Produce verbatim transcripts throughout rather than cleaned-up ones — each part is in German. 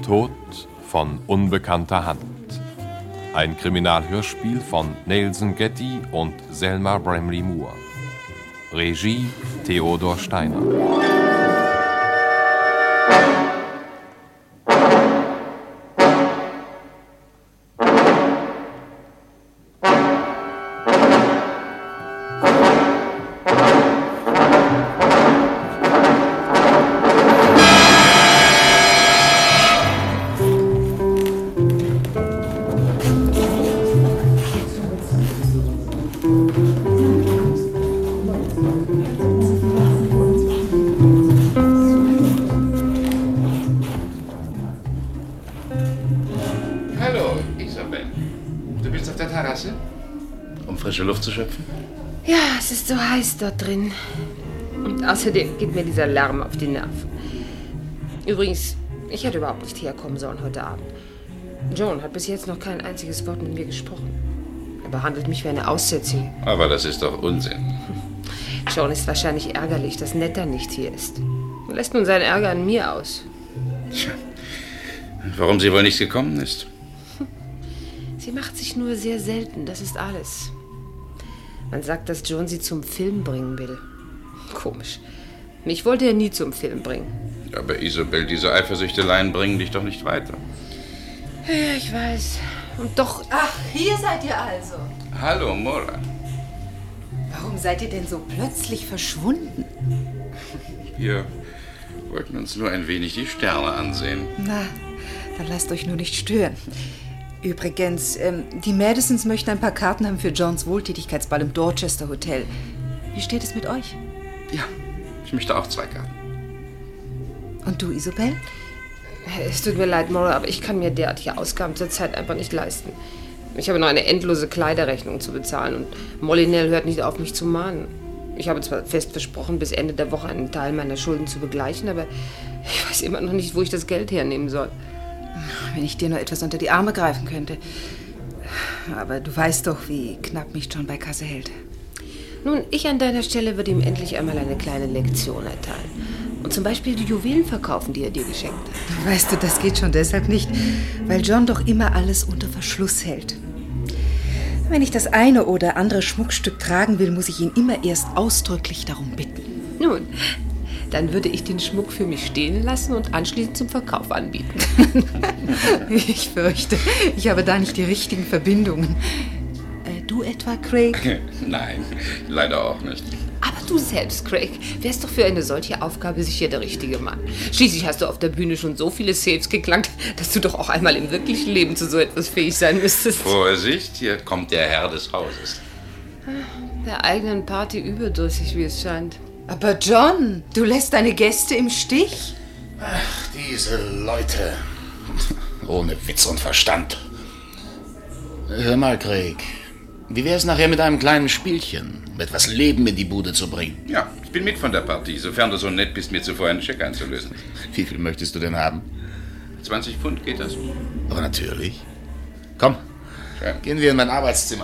Tod von unbekannter Hand. Ein Kriminalhörspiel von Nelson Getty und Selma Bramley Moore. Regie Theodor Steiner. Luft zu schöpfen? Ja, es ist so heiß dort drin. Und außerdem geht mir dieser Lärm auf die Nerven. Übrigens, ich hätte überhaupt nicht herkommen sollen heute Abend. Joan hat bis jetzt noch kein einziges Wort mit mir gesprochen. Er behandelt mich wie eine Aussätzige. Aber das ist doch Unsinn. Joan ist wahrscheinlich ärgerlich, dass Netta nicht hier ist. Und lässt nun seinen Ärger an mir aus. Tja, warum sie wohl nicht gekommen ist? Sie macht sich nur sehr selten, das ist alles. Man sagt, dass Joan sie zum Film bringen will. Komisch. Mich wollte er nie zum Film bringen. Aber Isabel, diese Eifersüchteleien bringen dich doch nicht weiter. Ja, ich weiß. Und doch... Ach, hier seid ihr also. Hallo, Mora. Warum seid ihr denn so plötzlich verschwunden? Wir wollten uns nur ein wenig die Sterne ansehen. Na, dann lasst euch nur nicht stören. Übrigens, ähm, die Madisons möchten ein paar Karten haben für Johns Wohltätigkeitsball im Dorchester Hotel. Wie steht es mit euch? Ja, ich möchte auch zwei Karten. Und du, Isabel? Es tut mir leid, Maura, aber ich kann mir derartige Ausgaben zurzeit einfach nicht leisten. Ich habe noch eine endlose Kleiderrechnung zu bezahlen und Molinell hört nicht auf, mich zu mahnen. Ich habe zwar fest versprochen, bis Ende der Woche einen Teil meiner Schulden zu begleichen, aber ich weiß immer noch nicht, wo ich das Geld hernehmen soll. Wenn ich dir nur etwas unter die Arme greifen könnte. Aber du weißt doch, wie knapp mich John bei Kasse hält. Nun, ich an deiner Stelle würde ihm endlich einmal eine kleine Lektion erteilen. Und zum Beispiel die Juwelen verkaufen, die er dir geschenkt hat. Weißt du, das geht schon deshalb nicht, weil John doch immer alles unter Verschluss hält. Wenn ich das eine oder andere Schmuckstück tragen will, muss ich ihn immer erst ausdrücklich darum bitten. Nun... Dann würde ich den Schmuck für mich stehen lassen und anschließend zum Verkauf anbieten. Ich fürchte, ich habe da nicht die richtigen Verbindungen. Äh, du etwa, Craig? Nein, leider auch nicht. Aber du selbst, Craig, wärst doch für eine solche Aufgabe sicher der richtige Mann. Schließlich hast du auf der Bühne schon so viele Safes geklankt, dass du doch auch einmal im wirklichen Leben zu so etwas fähig sein müsstest. Vorsicht, hier kommt der Herr des Hauses. Der eigenen Party überdrüssig, wie es scheint. Aber John, du lässt deine Gäste im Stich? Ach, diese Leute. Ohne Witz und Verstand. Hör mal, Craig. Wie wär's nachher mit einem kleinen Spielchen? Um etwas Leben in die Bude zu bringen? Ja, ich bin mit von der Partie, sofern du so nett bist, mir zuvor einen Scheck einzulösen. Wie viel möchtest du denn haben? zwanzig Pfund, geht das? Aber natürlich. Komm, Schön. Gehen wir in mein Arbeitszimmer.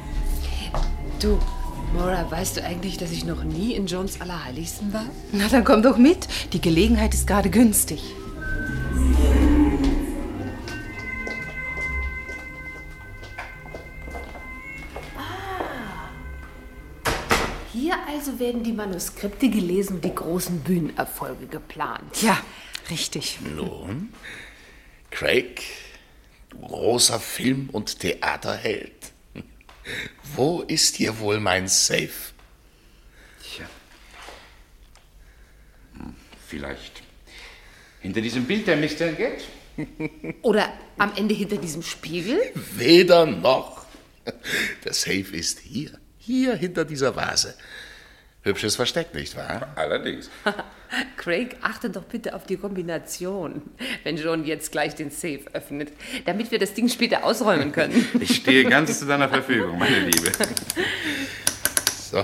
Du... Maura, weißt du eigentlich, dass ich noch nie in Johns Allerheiligsten war? Na, dann komm doch mit. Die Gelegenheit ist gerade günstig. Ah. Hier also werden die Manuskripte gelesen und die großen Bühnenerfolge geplant. Ja, richtig. Nun, Craig, du großer Film- und Theaterheld. Wo ist hier wohl mein Safe? Tja. Hm, vielleicht hinter diesem Bild der Mister Get? Oder am Ende hinter diesem Spiegel? Weder noch. Der Safe ist hier. Hier hinter dieser Vase. Hübsches Versteck, nicht wahr? Allerdings. Craig, achte doch bitte auf die Kombination, wenn John jetzt gleich den Safe öffnet, damit wir das Ding später ausräumen können. Ich stehe ganz zu deiner Verfügung, meine Liebe. So.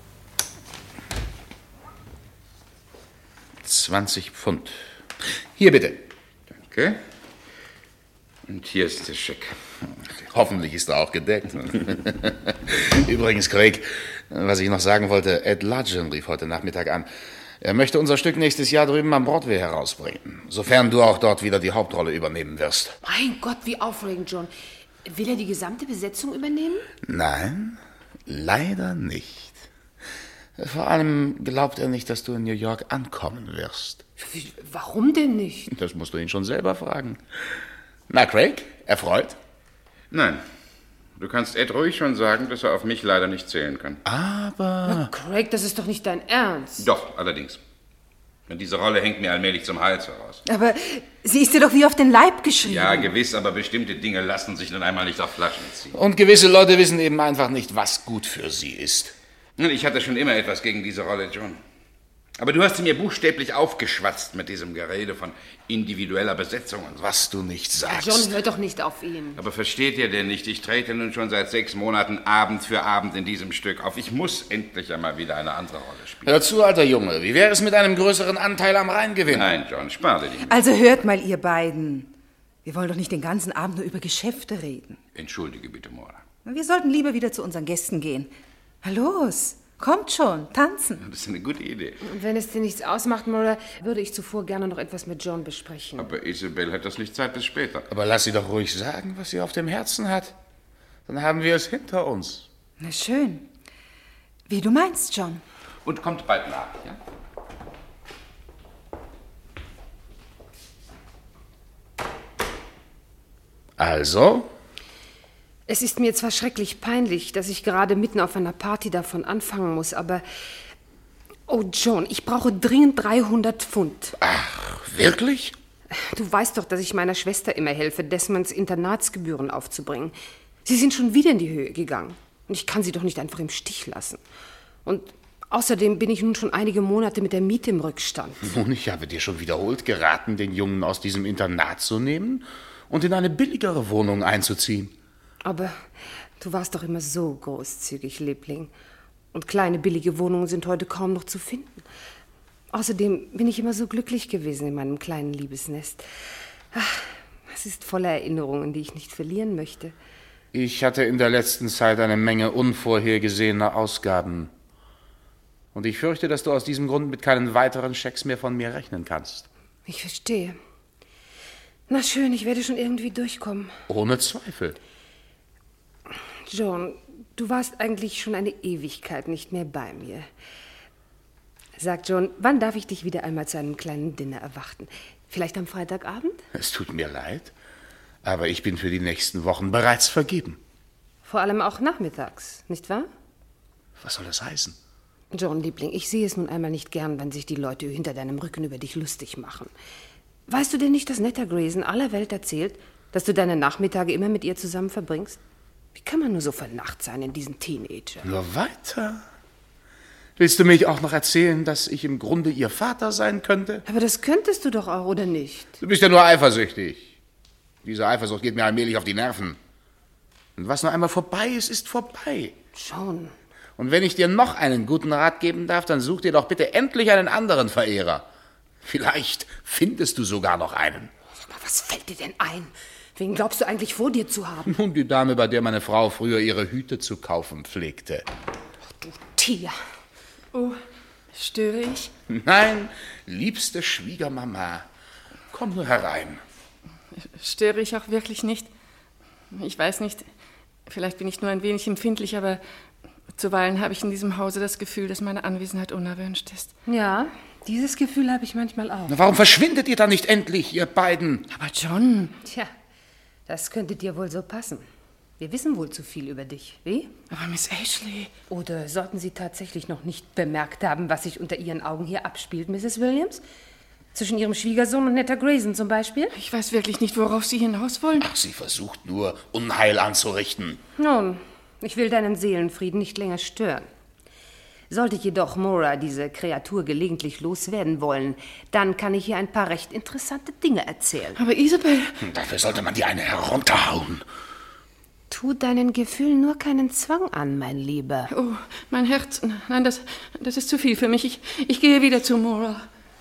zwanzig Pfund. Hier bitte. Danke. Und hier ist der Scheck. Hoffentlich ist er auch gedeckt. Übrigens, Craig, was ich noch sagen wollte, Ed Ludgen rief heute Nachmittag an. Er möchte unser Stück nächstes Jahr drüben am Broadway herausbringen, sofern du auch dort wieder die Hauptrolle übernehmen wirst. Mein Gott, wie aufregend, John. Will er die gesamte Besetzung übernehmen? Nein, leider nicht. Vor allem glaubt er nicht, dass du in New York ankommen wirst. Wie, warum denn nicht? Das musst du ihn schon selber fragen. Na, Craig, erfreut? Nein. Du kannst Ed ruhig schon sagen, dass er auf mich leider nicht zählen kann. Aber... Na, Craig, das ist doch nicht dein Ernst. Doch, allerdings. Und diese Rolle hängt mir allmählich zum Hals heraus. Aber sie ist dir doch wie auf den Leib geschrieben. Ja, gewiss, aber bestimmte Dinge lassen sich nun einmal nicht auf Flaschen ziehen. Und gewisse Leute wissen eben einfach nicht, was gut für sie ist. Ich hatte schon immer etwas gegen diese Rolle, John. Aber du hast sie mir buchstäblich aufgeschwatzt mit diesem Gerede von individueller Besetzung und so. Was du nicht sagst. John, hör doch nicht auf ihn. Aber versteht ihr denn nicht, ich trete nun schon seit sechs Monaten Abend für Abend in diesem Stück auf. Ich muss endlich einmal wieder eine andere Rolle spielen. Hör zu, alter Junge. Wie wäre es mit einem größeren Anteil am Reingewinn? Nein, John, spar dir nicht. Also hört mal, ihr beiden. Wir wollen doch nicht den ganzen Abend nur über Geschäfte reden. Entschuldige bitte, Mora. Wir sollten lieber wieder zu unseren Gästen gehen. Na los, kommt schon, tanzen. Das ist eine gute Idee. Und wenn es dir nichts ausmacht, Mora, würde ich zuvor gerne noch etwas mit John besprechen. Aber Isabel hat das nicht Zeit bis später. Aber lass sie doch ruhig sagen, was sie auf dem Herzen hat. Dann haben wir es hinter uns. Na schön. Wie du meinst, John. Und kommt bald nach, ja? Also? Es ist mir zwar schrecklich peinlich, dass ich gerade mitten auf einer Party davon anfangen muss, aber... Oh, John, ich brauche dringend dreihundert Pfund. Ach, wirklich? Du weißt doch, dass ich meiner Schwester immer helfe, Desmonds Internatsgebühren aufzubringen. Sie sind schon wieder in die Höhe gegangen. Und ich kann sie doch nicht einfach im Stich lassen. Und außerdem bin ich nun schon einige Monate mit der Miete im Rückstand. Nun, ich habe dir schon wiederholt geraten, den Jungen aus diesem Internat zu nehmen und in eine billigere Wohnung einzuziehen. Aber du warst doch immer so großzügig, Liebling. Und kleine, billige Wohnungen sind heute kaum noch zu finden. Außerdem bin ich immer so glücklich gewesen in meinem kleinen Liebesnest. Ach, es ist voller Erinnerungen, die ich nicht verlieren möchte. Ich hatte in der letzten Zeit eine Menge unvorhergesehener Ausgaben. Und ich fürchte, dass du aus diesem Grund mit keinen weiteren Schecks mehr von mir rechnen kannst. Ich verstehe. Na schön, ich werde schon irgendwie durchkommen. Ohne Zweifel. John, du warst eigentlich schon eine Ewigkeit nicht mehr bei mir. Sag, John, wann darf ich dich wieder einmal zu einem kleinen Dinner erwarten? Vielleicht am Freitagabend? Es tut mir leid, aber ich bin für die nächsten Wochen bereits vergeben. Vor allem auch nachmittags, nicht wahr? Was soll das heißen? John, Liebling, ich sehe es nun einmal nicht gern, wenn sich die Leute hinter deinem Rücken über dich lustig machen. Weißt du denn nicht, dass Netta Grayson aller Welt erzählt, dass du deine Nachmittage immer mit ihr zusammen verbringst? Wie kann man nur so vernacht sein in diesen Teenager? Nur weiter. Willst du mich auch noch erzählen, dass ich im Grunde ihr Vater sein könnte? Aber das könntest du doch auch, oder nicht? Du bist ja nur eifersüchtig. Diese Eifersucht geht mir allmählich auf die Nerven. Und was nur einmal vorbei ist, ist vorbei. Schon. Und wenn ich dir noch einen guten Rat geben darf, dann such dir doch bitte endlich einen anderen Verehrer. Vielleicht findest du sogar noch einen. Aber was fällt dir denn ein? Wen glaubst du eigentlich vor dir zu haben? Nun, die Dame, bei der meine Frau früher ihre Hüte zu kaufen pflegte. Ach, du Tier. Oh, störe ich? Nein, liebste Schwiegermama, komm nur herein. Störe ich auch wirklich nicht? Ich weiß nicht, vielleicht bin ich nur ein wenig empfindlich, aber zuweilen habe ich in diesem Hause das Gefühl, dass meine Anwesenheit unerwünscht ist. Ja, dieses Gefühl habe ich manchmal auch. Na, warum verschwindet ihr dann nicht endlich, ihr beiden? Aber John... Tja, das könnte dir wohl so passen. Wir wissen wohl zu viel über dich, wie? Aber Miss Ashley... Oder sollten Sie tatsächlich noch nicht bemerkt haben, was sich unter Ihren Augen hier abspielt, Misses Williams? Zwischen Ihrem Schwiegersohn und Netta Grayson zum Beispiel? Ich weiß wirklich nicht, worauf Sie hinaus wollen. Ach, sie versucht nur, Unheil anzurichten. Nun, ich will deinen Seelenfrieden nicht länger stören. Sollte jedoch Mora diese Kreatur gelegentlich loswerden wollen, dann kann ich ihr ein paar recht interessante Dinge erzählen. Aber Isabel... Dafür sollte man die eine herunterhauen. Tu deinen Gefühlen nur keinen Zwang an, mein Lieber. Oh, mein Herz... Nein, das, das ist zu viel für mich. Ich, ich gehe wieder zu Mora.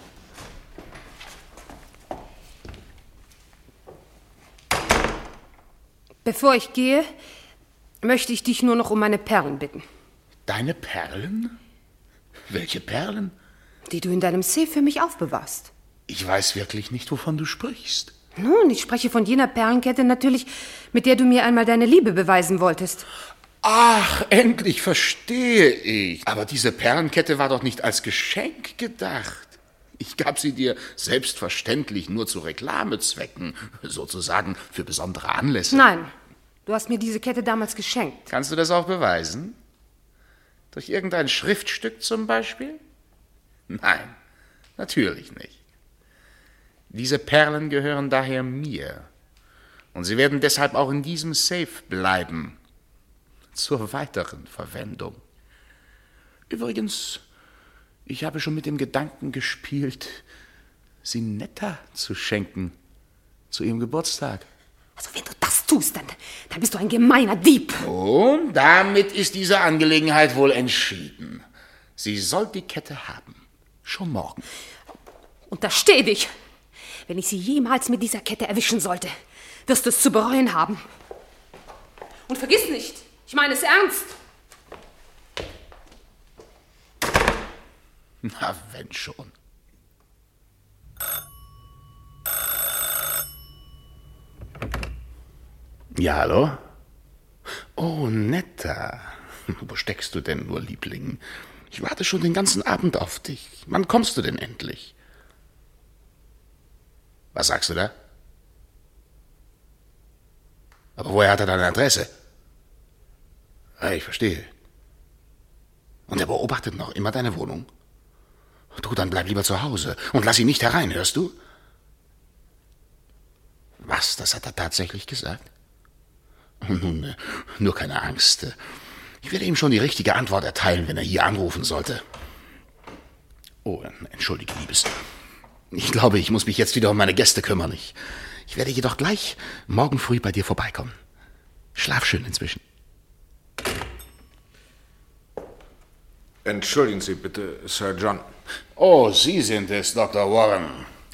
Bevor ich gehe, möchte ich dich nur noch um meine Perlen bitten. Deine Perlen? Welche Perlen? Die du in deinem Safe für mich aufbewahrst. Ich weiß wirklich nicht, wovon du sprichst. Nun, ich spreche von jener Perlenkette natürlich, mit der du mir einmal deine Liebe beweisen wolltest. Ach, endlich verstehe ich. Aber diese Perlenkette war doch nicht als Geschenk gedacht. Ich gab sie dir selbstverständlich nur zu Reklamezwecken, sozusagen für besondere Anlässe. Nein, du hast mir diese Kette damals geschenkt. Kannst du das auch beweisen? Durch irgendein Schriftstück zum Beispiel? Nein, natürlich nicht. Diese Perlen gehören daher mir. Und sie werden deshalb auch in diesem Safe bleiben. Zur weiteren Verwendung. Übrigens, ich habe schon mit dem Gedanken gespielt, sie Netta zu schenken. Zu ihrem Geburtstag. Also wenn du das tust, dann, dann bist du ein gemeiner Dieb. Und damit ist diese Angelegenheit wohl entschieden. Sie soll die Kette haben. Schon morgen. Untersteh dich. Wenn ich sie jemals mit dieser Kette erwischen sollte, wirst du es zu bereuen haben. Und vergiss nicht, ich meine es ernst. Na, wenn schon. Ja, hallo? Oh, Netta. Wo steckst du denn nur, Liebling? Ich warte schon den ganzen Abend auf dich. Wann kommst du denn endlich? Was sagst du da? Aber woher hat er deine Adresse? Ah, ich verstehe. Und er beobachtet noch immer deine Wohnung? Du, dann bleib lieber zu Hause und lass ihn nicht herein, hörst du? Was, das hat er tatsächlich gesagt? Nun, nur keine Angst. Ich werde ihm schon die richtige Antwort erteilen, wenn er hier anrufen sollte. Oh, entschuldige, Liebes. Ich glaube, ich muss mich jetzt wieder um meine Gäste kümmern. Ich, ich werde jedoch gleich morgen früh bei dir vorbeikommen. Schlaf schön inzwischen. Entschuldigen Sie bitte, Sir John. Oh, Sie sind es, Doktor Warren.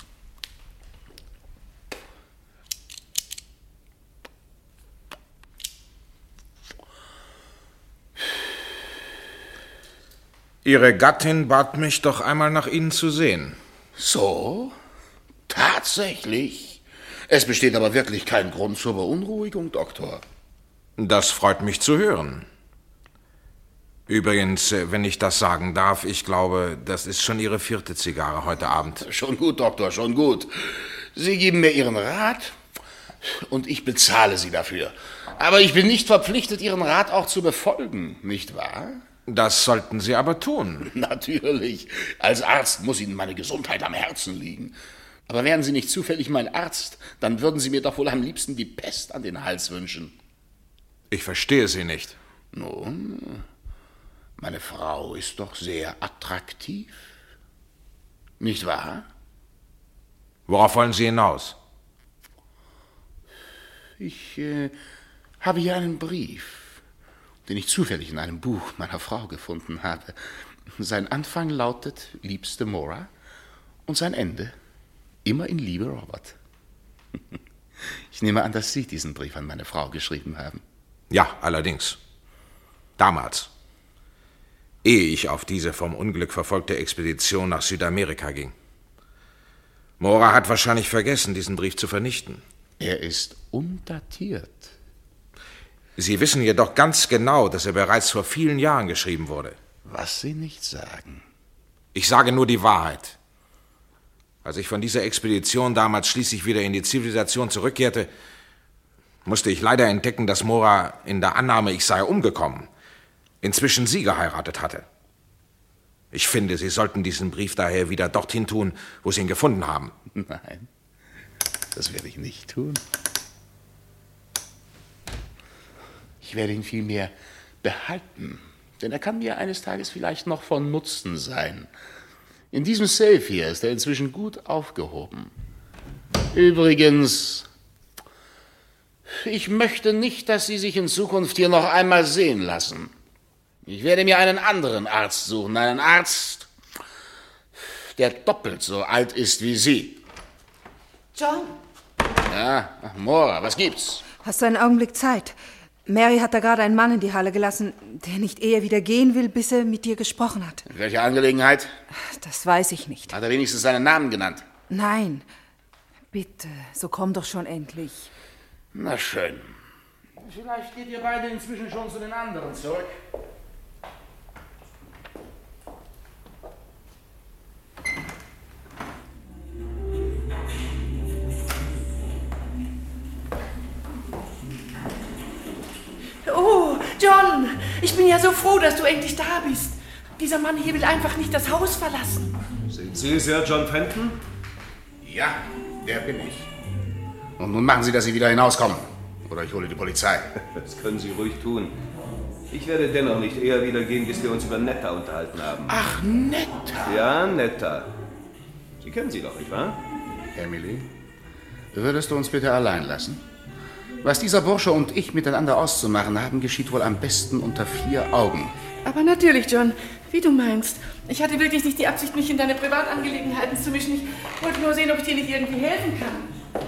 Ihre Gattin bat mich doch einmal nach Ihnen zu sehen. So? Tatsächlich? Es besteht aber wirklich kein Grund zur Beunruhigung, Doktor. Das freut mich zu hören. Übrigens, wenn ich das sagen darf, ich glaube, das ist schon Ihre vierte Zigarre heute Abend. Schon gut, Doktor, schon gut. Sie geben mir Ihren Rat und ich bezahle Sie dafür. Aber ich bin nicht verpflichtet, Ihren Rat auch zu befolgen, nicht wahr? Das sollten Sie aber tun. Natürlich. Als Arzt muss Ihnen meine Gesundheit am Herzen liegen. Aber wären Sie nicht zufällig mein Arzt, dann würden Sie mir doch wohl am liebsten die Pest an den Hals wünschen. Ich verstehe Sie nicht. Nun, meine Frau ist doch sehr attraktiv. Nicht wahr? Worauf wollen Sie hinaus? Ich äh, habe hier einen Brief, den ich zufällig in einem Buch meiner Frau gefunden habe. Sein Anfang lautet, liebste Mora, und sein Ende, immer in Liebe, Robert. Ich nehme an, dass Sie diesen Brief an meine Frau geschrieben haben. Ja, allerdings. Damals. Ehe ich auf diese vom Unglück verfolgte Expedition nach Südamerika ging. Mora hat wahrscheinlich vergessen, diesen Brief zu vernichten. Er ist undatiert. Sie wissen jedoch ganz genau, dass er bereits vor vielen Jahren geschrieben wurde. Was Sie nicht sagen. Ich sage nur die Wahrheit. Als ich von dieser Expedition damals schließlich wieder in die Zivilisation zurückkehrte, musste ich leider entdecken, dass Mora in der Annahme, ich sei umgekommen, inzwischen Sie geheiratet hatte. Ich finde, Sie sollten diesen Brief daher wieder dorthin tun, wo Sie ihn gefunden haben. Nein, das werde ich nicht tun. Ich werde ihn vielmehr behalten, denn er kann mir eines Tages vielleicht noch von Nutzen sein. In diesem Safe hier ist er inzwischen gut aufgehoben. Übrigens, ich möchte nicht, dass Sie sich in Zukunft hier noch einmal sehen lassen. Ich werde mir einen anderen Arzt suchen, einen Arzt, der doppelt so alt ist wie Sie. John? Ja, ach, Mora, was gibt's? Hast du einen Augenblick Zeit? Mary hat da gerade einen Mann in die Halle gelassen, der nicht eher wieder gehen will, bis er mit dir gesprochen hat. In welcher Angelegenheit? Das weiß ich nicht. Hat er wenigstens seinen Namen genannt? Nein. Bitte, so komm doch schon endlich. Na schön. Vielleicht geht ihr beide inzwischen schon zu den anderen zurück. Oh, John, ich bin ja so froh, dass du endlich da bist. Dieser Mann hier will einfach nicht das Haus verlassen. Sind Sie Sir John Fenton? Ja, der bin ich. Und nun machen Sie, dass Sie wieder hinauskommen. Oder ich hole die Polizei. Das können Sie ruhig tun. Ich werde dennoch nicht eher wieder gehen, bis wir uns über Netta unterhalten haben. Ach, Netta. Ja, Netta. Sie kennen sie doch, nicht wahr? Emily, würdest du uns bitte allein lassen? Was dieser Bursche und ich miteinander auszumachen haben, geschieht wohl am besten unter vier Augen. Aber natürlich, John, wie du meinst. Ich hatte wirklich nicht die Absicht, mich in deine Privatangelegenheiten zu mischen. Ich wollte nur sehen, ob ich dir nicht irgendwie helfen kann.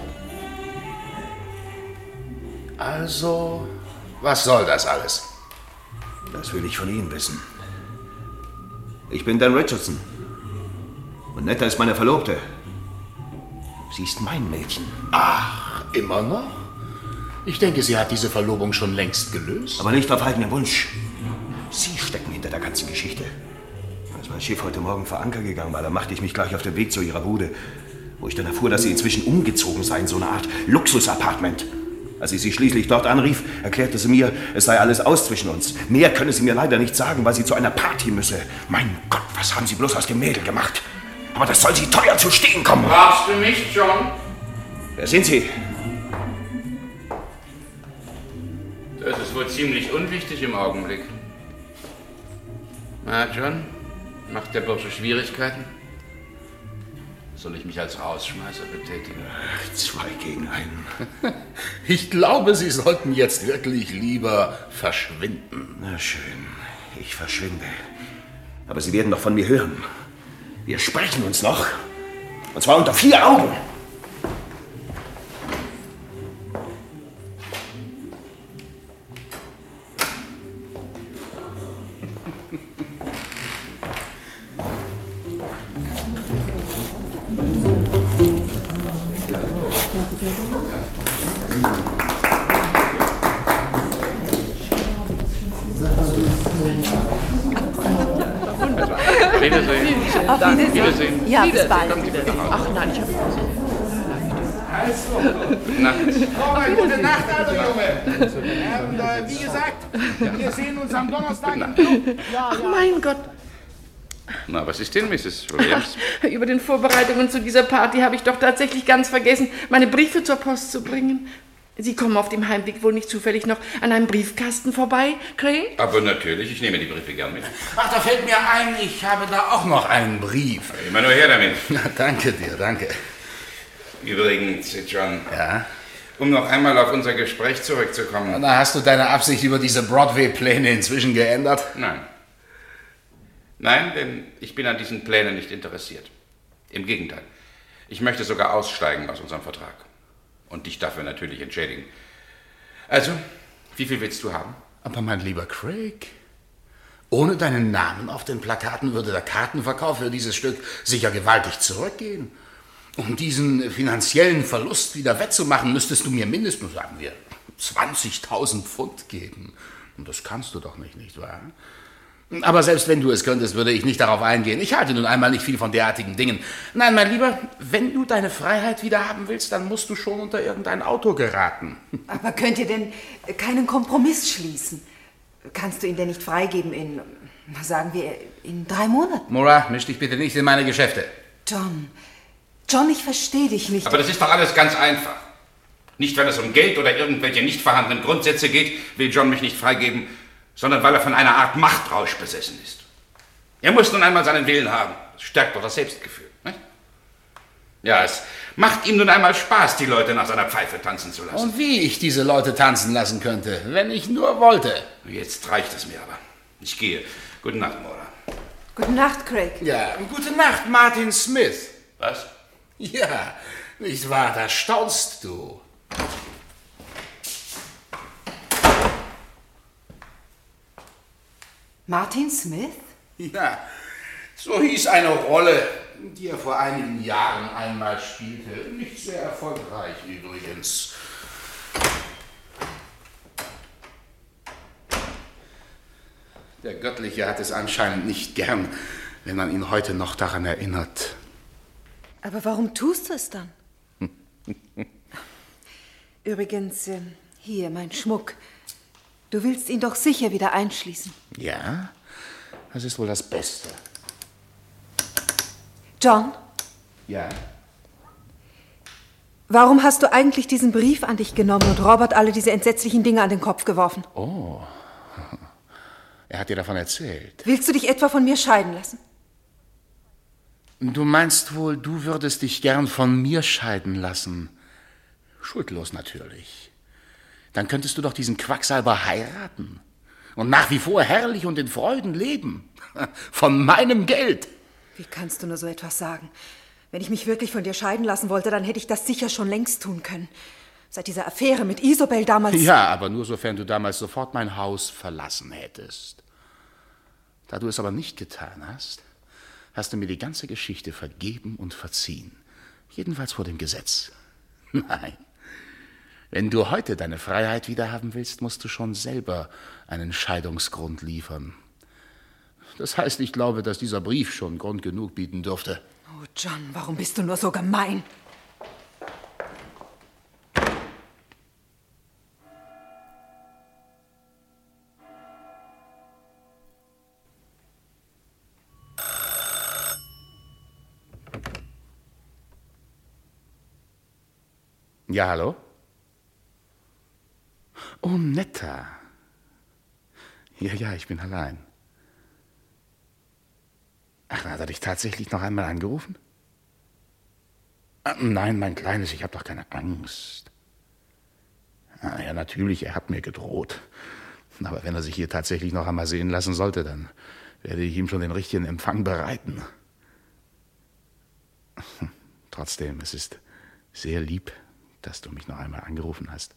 Also, was soll das alles? Das will ich von Ihnen wissen. Ich bin Dan Richardson. Und Netta ist meine Verlobte. Sie ist mein Mädchen. Ach, immer noch? Ich denke, sie hat diese Verlobung schon längst gelöst. Aber nicht auf eigenen Wunsch. Sie stecken hinter der ganzen Geschichte. Als mein Schiff heute Morgen vor Anker gegangen war, da machte ich mich gleich auf den Weg zu ihrer Bude, wo ich dann erfuhr, dass sie inzwischen umgezogen sei in so eine Art Luxus-Appartement. Als ich sie schließlich dort anrief, erklärte sie mir, es sei alles aus zwischen uns. Mehr könne sie mir leider nicht sagen, weil sie zu einer Party müsse. Mein Gott, was haben Sie bloß aus dem Mädel gemacht? Aber das soll sie teuer zu stehen kommen. Brauchst du mich, John? Wer sind Sie? Das ist wohl ziemlich unwichtig im Augenblick. Na, John, macht der Bursche Schwierigkeiten? Soll ich mich als Rausschmeißer betätigen? Ach, zwei gegen einen. Ich glaube, Sie sollten jetzt wirklich lieber verschwinden. Na schön, ich verschwinde. Aber Sie werden doch von mir hören. Wir sprechen uns noch. Und zwar unter vier Augen. Wiedersehen. Auf Wiedersehen. Wiedersehen. Ja, bis bald. Ach nein, ich habe... Also, gute Nacht. Oh, gute Nacht, also Junge. Und, äh, wie gesagt, wir sehen uns am Donnerstag im Club. Ach mein Gott. Na, was ist denn, Misses Williams? Über den Vorbereitungen zu dieser Party habe ich doch tatsächlich ganz vergessen, meine Briefe zur Post zu bringen. Sie kommen auf dem Heimweg wohl nicht zufällig noch an einem Briefkasten vorbei, Craig? Aber natürlich, ich nehme die Briefe gern mit. Ach, da fällt mir ein, ich habe da auch noch einen Brief. Immer nur her damit. Na, danke dir, danke. Übrigens, John. Ja? Um noch einmal auf unser Gespräch zurückzukommen. Na, hast du deine Absicht über diese Broadway-Pläne inzwischen geändert? Nein. Nein, denn ich bin an diesen Plänen nicht interessiert. Im Gegenteil. Ich möchte sogar aussteigen aus unserem Vertrag. Und dich dafür natürlich entschädigen. Also, wie viel willst du haben? Aber mein lieber Craig, ohne deinen Namen auf den Plakaten würde der Kartenverkauf für dieses Stück sicher gewaltig zurückgehen. Um diesen finanziellen Verlust wieder wettzumachen, müsstest du mir mindestens, sagen wir, zwanzigtausend Pfund geben. Und das kannst du doch nicht, nicht wahr? Aber selbst wenn du es könntest, würde ich nicht darauf eingehen. Ich halte nun einmal nicht viel von derartigen Dingen. Nein, mein Lieber, wenn du deine Freiheit wieder haben willst, dann musst du schon unter irgendein Auto geraten. Aber könnt ihr denn keinen Kompromiss schließen? Kannst du ihn denn nicht freigeben in, sagen wir, in drei Monaten? Mora, misch dich bitte nicht in meine Geschäfte. John, John, ich verstehe dich nicht. Aber das ist doch alles ganz einfach. Nicht, wenn es um Geld oder irgendwelche nicht vorhandenen Grundsätze geht, will John mich nicht freigeben, sondern weil er von einer Art Machtrausch besessen ist. Er muss nun einmal seinen Willen haben. Das stärkt doch das Selbstgefühl. Nicht? Ja, es macht ihm nun einmal Spaß, die Leute nach seiner Pfeife tanzen zu lassen. Und wie ich diese Leute tanzen lassen könnte, wenn ich nur wollte. Jetzt reicht es mir aber. Ich gehe. Gute Nacht, Mora. Gute Nacht, Craig. Ja, gute Nacht, Martin Smith. Was? Ja, nicht wahr, da staunst du. Martin Smith? Ja, so hieß eine Rolle, die er vor einigen Jahren einmal spielte. Nicht sehr erfolgreich übrigens. Der Göttliche hat es anscheinend nicht gern, wenn man ihn heute noch daran erinnert. Aber warum tust du es dann? Übrigens, äh, hier, mein Schmuck. Du willst ihn doch sicher wieder einschließen. Ja, das ist wohl das Beste. John? Ja? Warum hast du eigentlich diesen Brief an dich genommen und Robert alle diese entsetzlichen Dinge an den Kopf geworfen? Oh, er hat dir davon erzählt. Willst du dich etwa von mir scheiden lassen? Du meinst wohl, du würdest dich gern von mir scheiden lassen. Schuldlos natürlich. Dann könntest du doch diesen Quacksalber heiraten. Und nach wie vor herrlich und in Freuden leben. Von meinem Geld. Wie kannst du nur so etwas sagen? Wenn ich mich wirklich von dir scheiden lassen wollte, dann hätte ich das sicher schon längst tun können. Seit dieser Affäre mit Isobel damals... Ja, aber nur sofern du damals sofort mein Haus verlassen hättest. Da du es aber nicht getan hast, hast du mir die ganze Geschichte vergeben und verziehen. Jedenfalls vor dem Gesetz. Nein. Wenn du heute deine Freiheit wiederhaben willst, musst du schon selber einen Scheidungsgrund liefern. Das heißt, ich glaube, dass dieser Brief schon Grund genug bieten dürfte. Oh, John, warum bist du nur so gemein? Ja, hallo? Oh, Netta. Ja, ja, ich bin allein. Ach, hat er dich tatsächlich noch einmal angerufen? Nein, mein Kleines, ich habe doch keine Angst. Ja, natürlich, er hat mir gedroht. Aber wenn er sich hier tatsächlich noch einmal sehen lassen sollte, dann werde ich ihm schon den richtigen Empfang bereiten. Trotzdem, es ist sehr lieb, dass du mich noch einmal angerufen hast.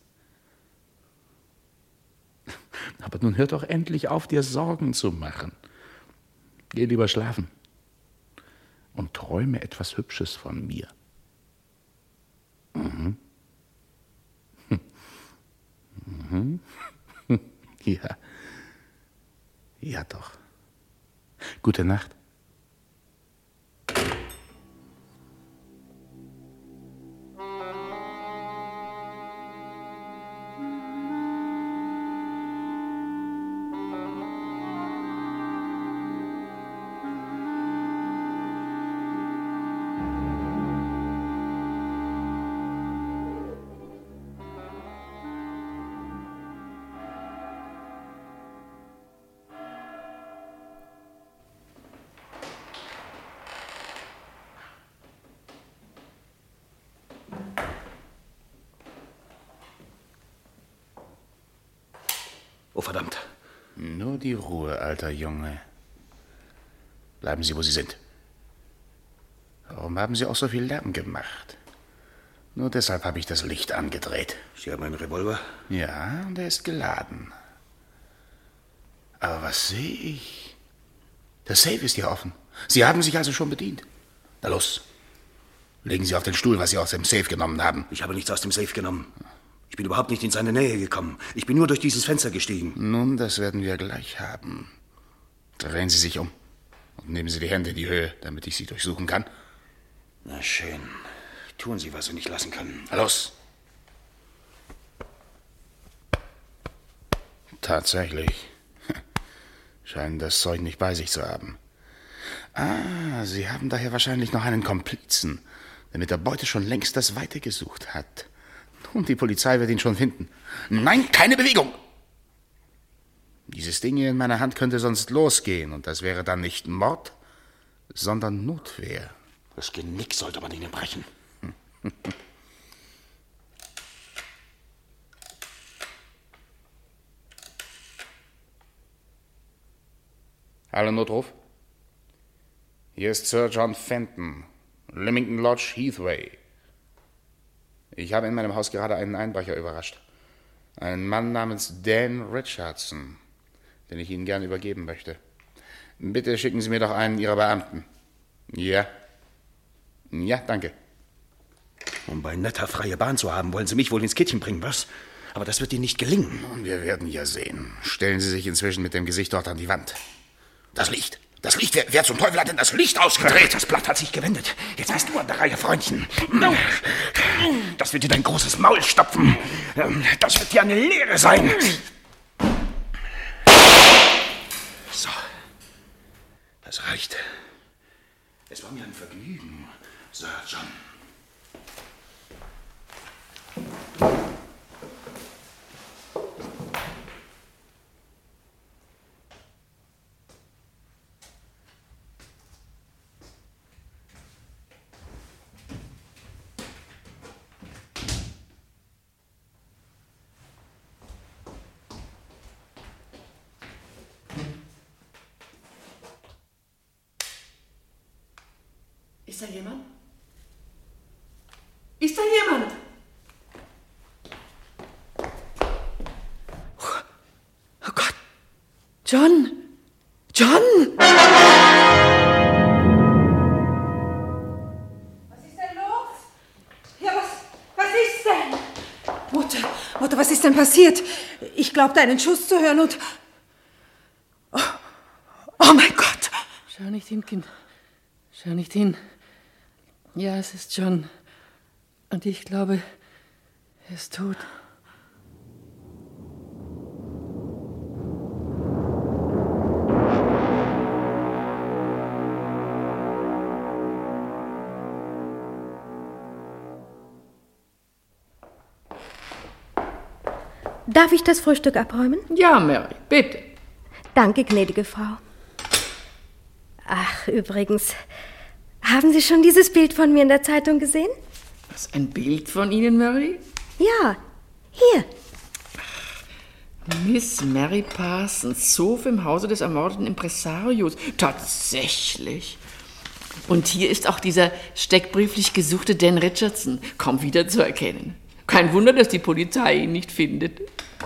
Aber nun hör doch endlich auf, dir Sorgen zu machen. Geh lieber schlafen und träume etwas Hübsches von mir. Mhm. Mhm. Ja. Ja doch. Gute Nacht. Oh, verdammt. Nur die Ruhe, alter Junge. Bleiben Sie, wo Sie sind. Warum haben Sie auch so viel Lärm gemacht? Nur deshalb habe ich das Licht angedreht. Sie haben einen Revolver? Ja, und er ist geladen. Aber was sehe ich? Der Safe ist hier offen. Sie haben sich also schon bedient. Na los, legen Sie auf den Stuhl, was Sie aus dem Safe genommen haben. Ich habe nichts aus dem Safe genommen. Ich bin überhaupt nicht in seine Nähe gekommen. Ich bin nur durch dieses Fenster gestiegen. Nun, das werden wir gleich haben. Drehen Sie sich um und nehmen Sie die Hände in die Höhe, damit ich Sie durchsuchen kann. Na schön. Tun Sie, was Sie nicht lassen können. Na los. Tatsächlich. Scheinen das Zeug nicht bei sich zu haben. Ah, Sie haben daher wahrscheinlich noch einen Komplizen, der mit der Beute schon längst das Weite gesucht hat. Und die Polizei wird ihn schon finden. Nein, keine Bewegung! Dieses Ding hier in meiner Hand könnte sonst losgehen, und das wäre dann nicht Mord, sondern Notwehr. Das Genick sollte man ihnen brechen. Hallo, Notruf. Hier ist Sir John Fenton, Leamington Lodge, Heathway. Ich habe in meinem Haus gerade einen Einbrecher überrascht. Einen Mann namens Dan Richardson. den ich Ihnen gern übergeben möchte. Bitte schicken Sie mir doch einen Ihrer Beamten. Ja. Ja, danke. Um bei Netter freie Bahn zu haben, wollen Sie mich wohl ins Kittchen bringen, was? Aber das wird Ihnen nicht gelingen. Und wir werden ja sehen. Stellen Sie sich inzwischen mit dem Gesicht dort an die Wand. Das Licht. Das Licht. Wer, wer zum Teufel hat denn das Licht ausgedreht? Das Blatt hat sich gewendet. Jetzt bist du an der Reihe, Freundchen. Das wird dir dein großes Maul stopfen. Das wird dir eine Lehre sein. So. Das reicht. Es war mir ein Vergnügen, Sir John. Ist da jemand? Ist da jemand? Oh Gott! John! John! Was ist denn los? Ja, was, was ist denn? Mutter, Mutter, was ist denn passiert? Ich glaubte, einen Schuss zu hören und... Oh, oh mein Gott! Schau nicht hin, Kind. Schau nicht hin. Ja, es ist John. Und ich glaube, er ist tot. Darf ich das Frühstück abräumen? Ja, Mary, bitte. Danke, gnädige Frau. Ach, übrigens, haben Sie schon dieses Bild von mir in der Zeitung gesehen? Was, ein Bild von Ihnen, Mary? Ja, hier. Miss Mary Parsons, Zofe im Hause des ermordeten Impresarios. Tatsächlich. Und hier ist auch dieser steckbrieflich gesuchte Dan Richardson, kaum wiederzuerkennen. Kein Wunder, dass die Polizei ihn nicht findet.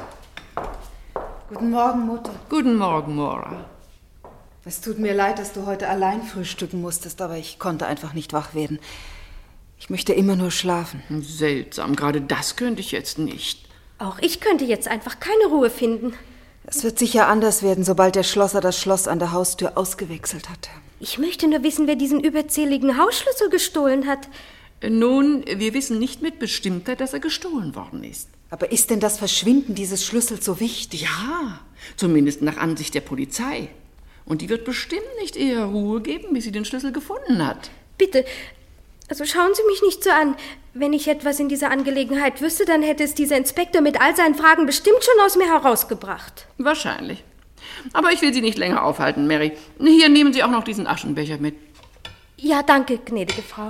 Guten Morgen, Mutter. Guten Morgen, Maura. Es tut mir leid, dass du heute allein frühstücken musstest, aber ich konnte einfach nicht wach werden. Ich möchte immer nur schlafen. Seltsam, gerade das könnte ich jetzt nicht. Auch ich könnte jetzt einfach keine Ruhe finden. Es wird sicher anders werden, sobald der Schlosser das Schloss an der Haustür ausgewechselt hat. Ich möchte nur wissen, wer diesen überzähligen Hausschlüssel gestohlen hat. Nun, wir wissen nicht mit Bestimmtheit, dass er gestohlen worden ist. Aber ist denn das Verschwinden dieses Schlüssels so wichtig? Ja, zumindest nach Ansicht der Polizei. Und die wird bestimmt nicht eher Ruhe geben, bis sie den Schlüssel gefunden hat. Bitte, also schauen Sie mich nicht so an. Wenn ich etwas in dieser Angelegenheit wüsste, dann hätte es dieser Inspektor mit all seinen Fragen bestimmt schon aus mir herausgebracht. Wahrscheinlich. Aber ich will Sie nicht länger aufhalten, Mary. Hier nehmen Sie auch noch diesen Aschenbecher mit. Ja, danke, gnädige Frau.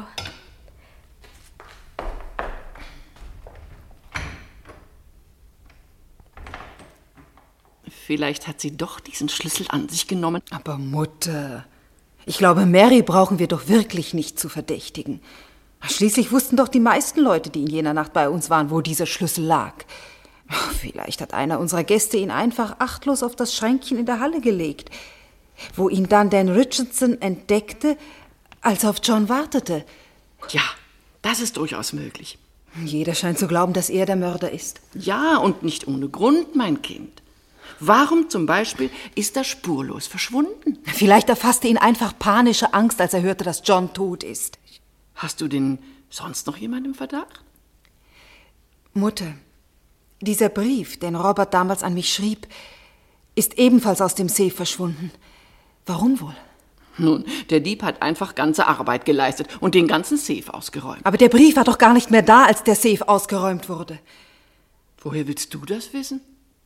Vielleicht hat sie doch diesen Schlüssel an sich genommen. Aber Mutter, ich glaube, Mary brauchen wir doch wirklich nicht zu verdächtigen. Schließlich wussten doch die meisten Leute, die in jener Nacht bei uns waren, wo dieser Schlüssel lag. Vielleicht hat einer unserer Gäste ihn einfach achtlos auf das Schränkchen in der Halle gelegt, wo ihn dann Dan Richardson entdeckte, als er auf John wartete. Ja, das ist durchaus möglich. Jeder scheint zu glauben, dass er der Mörder ist. Ja, und nicht ohne Grund, mein Kind. Warum zum Beispiel ist er spurlos verschwunden? Vielleicht erfasste ihn einfach panische Angst, als er hörte, dass John tot ist. Hast du denn sonst noch jemanden im Verdacht? Mutter, dieser Brief, den Robert damals an mich schrieb, ist ebenfalls aus dem Safe verschwunden. Warum wohl? Nun, der Dieb hat einfach ganze Arbeit geleistet und den ganzen Safe ausgeräumt. Aber der Brief war doch gar nicht mehr da, als der Safe ausgeräumt wurde. Woher willst du das wissen?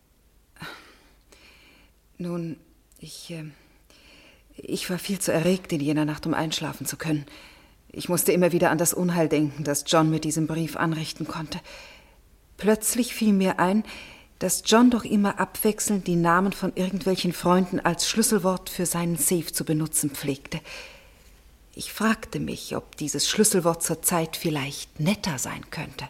Nun, ich, äh, ich war viel zu erregt in jener Nacht, um einschlafen zu können. Ich musste immer wieder an das Unheil denken, das John mit diesem Brief anrichten konnte. Plötzlich fiel mir ein, dass John doch immer abwechselnd die Namen von irgendwelchen Freunden als Schlüsselwort für seinen Safe zu benutzen pflegte. Ich fragte mich, ob dieses Schlüsselwort zur Zeit vielleicht netter sein könnte.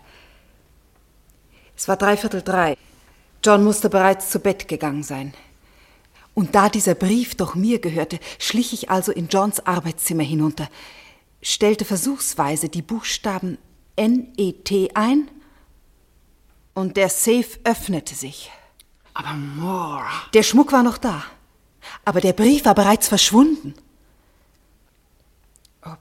Es war dreiviertel drei. John musste bereits zu Bett gegangen sein. Und da dieser Brief doch mir gehörte, schlich ich also in Johns Arbeitszimmer hinunter, stellte versuchsweise die Buchstaben N E T ein und der Safe öffnete sich. Aber Mora... Der Schmuck war noch da, aber der Brief war bereits verschwunden. Ob,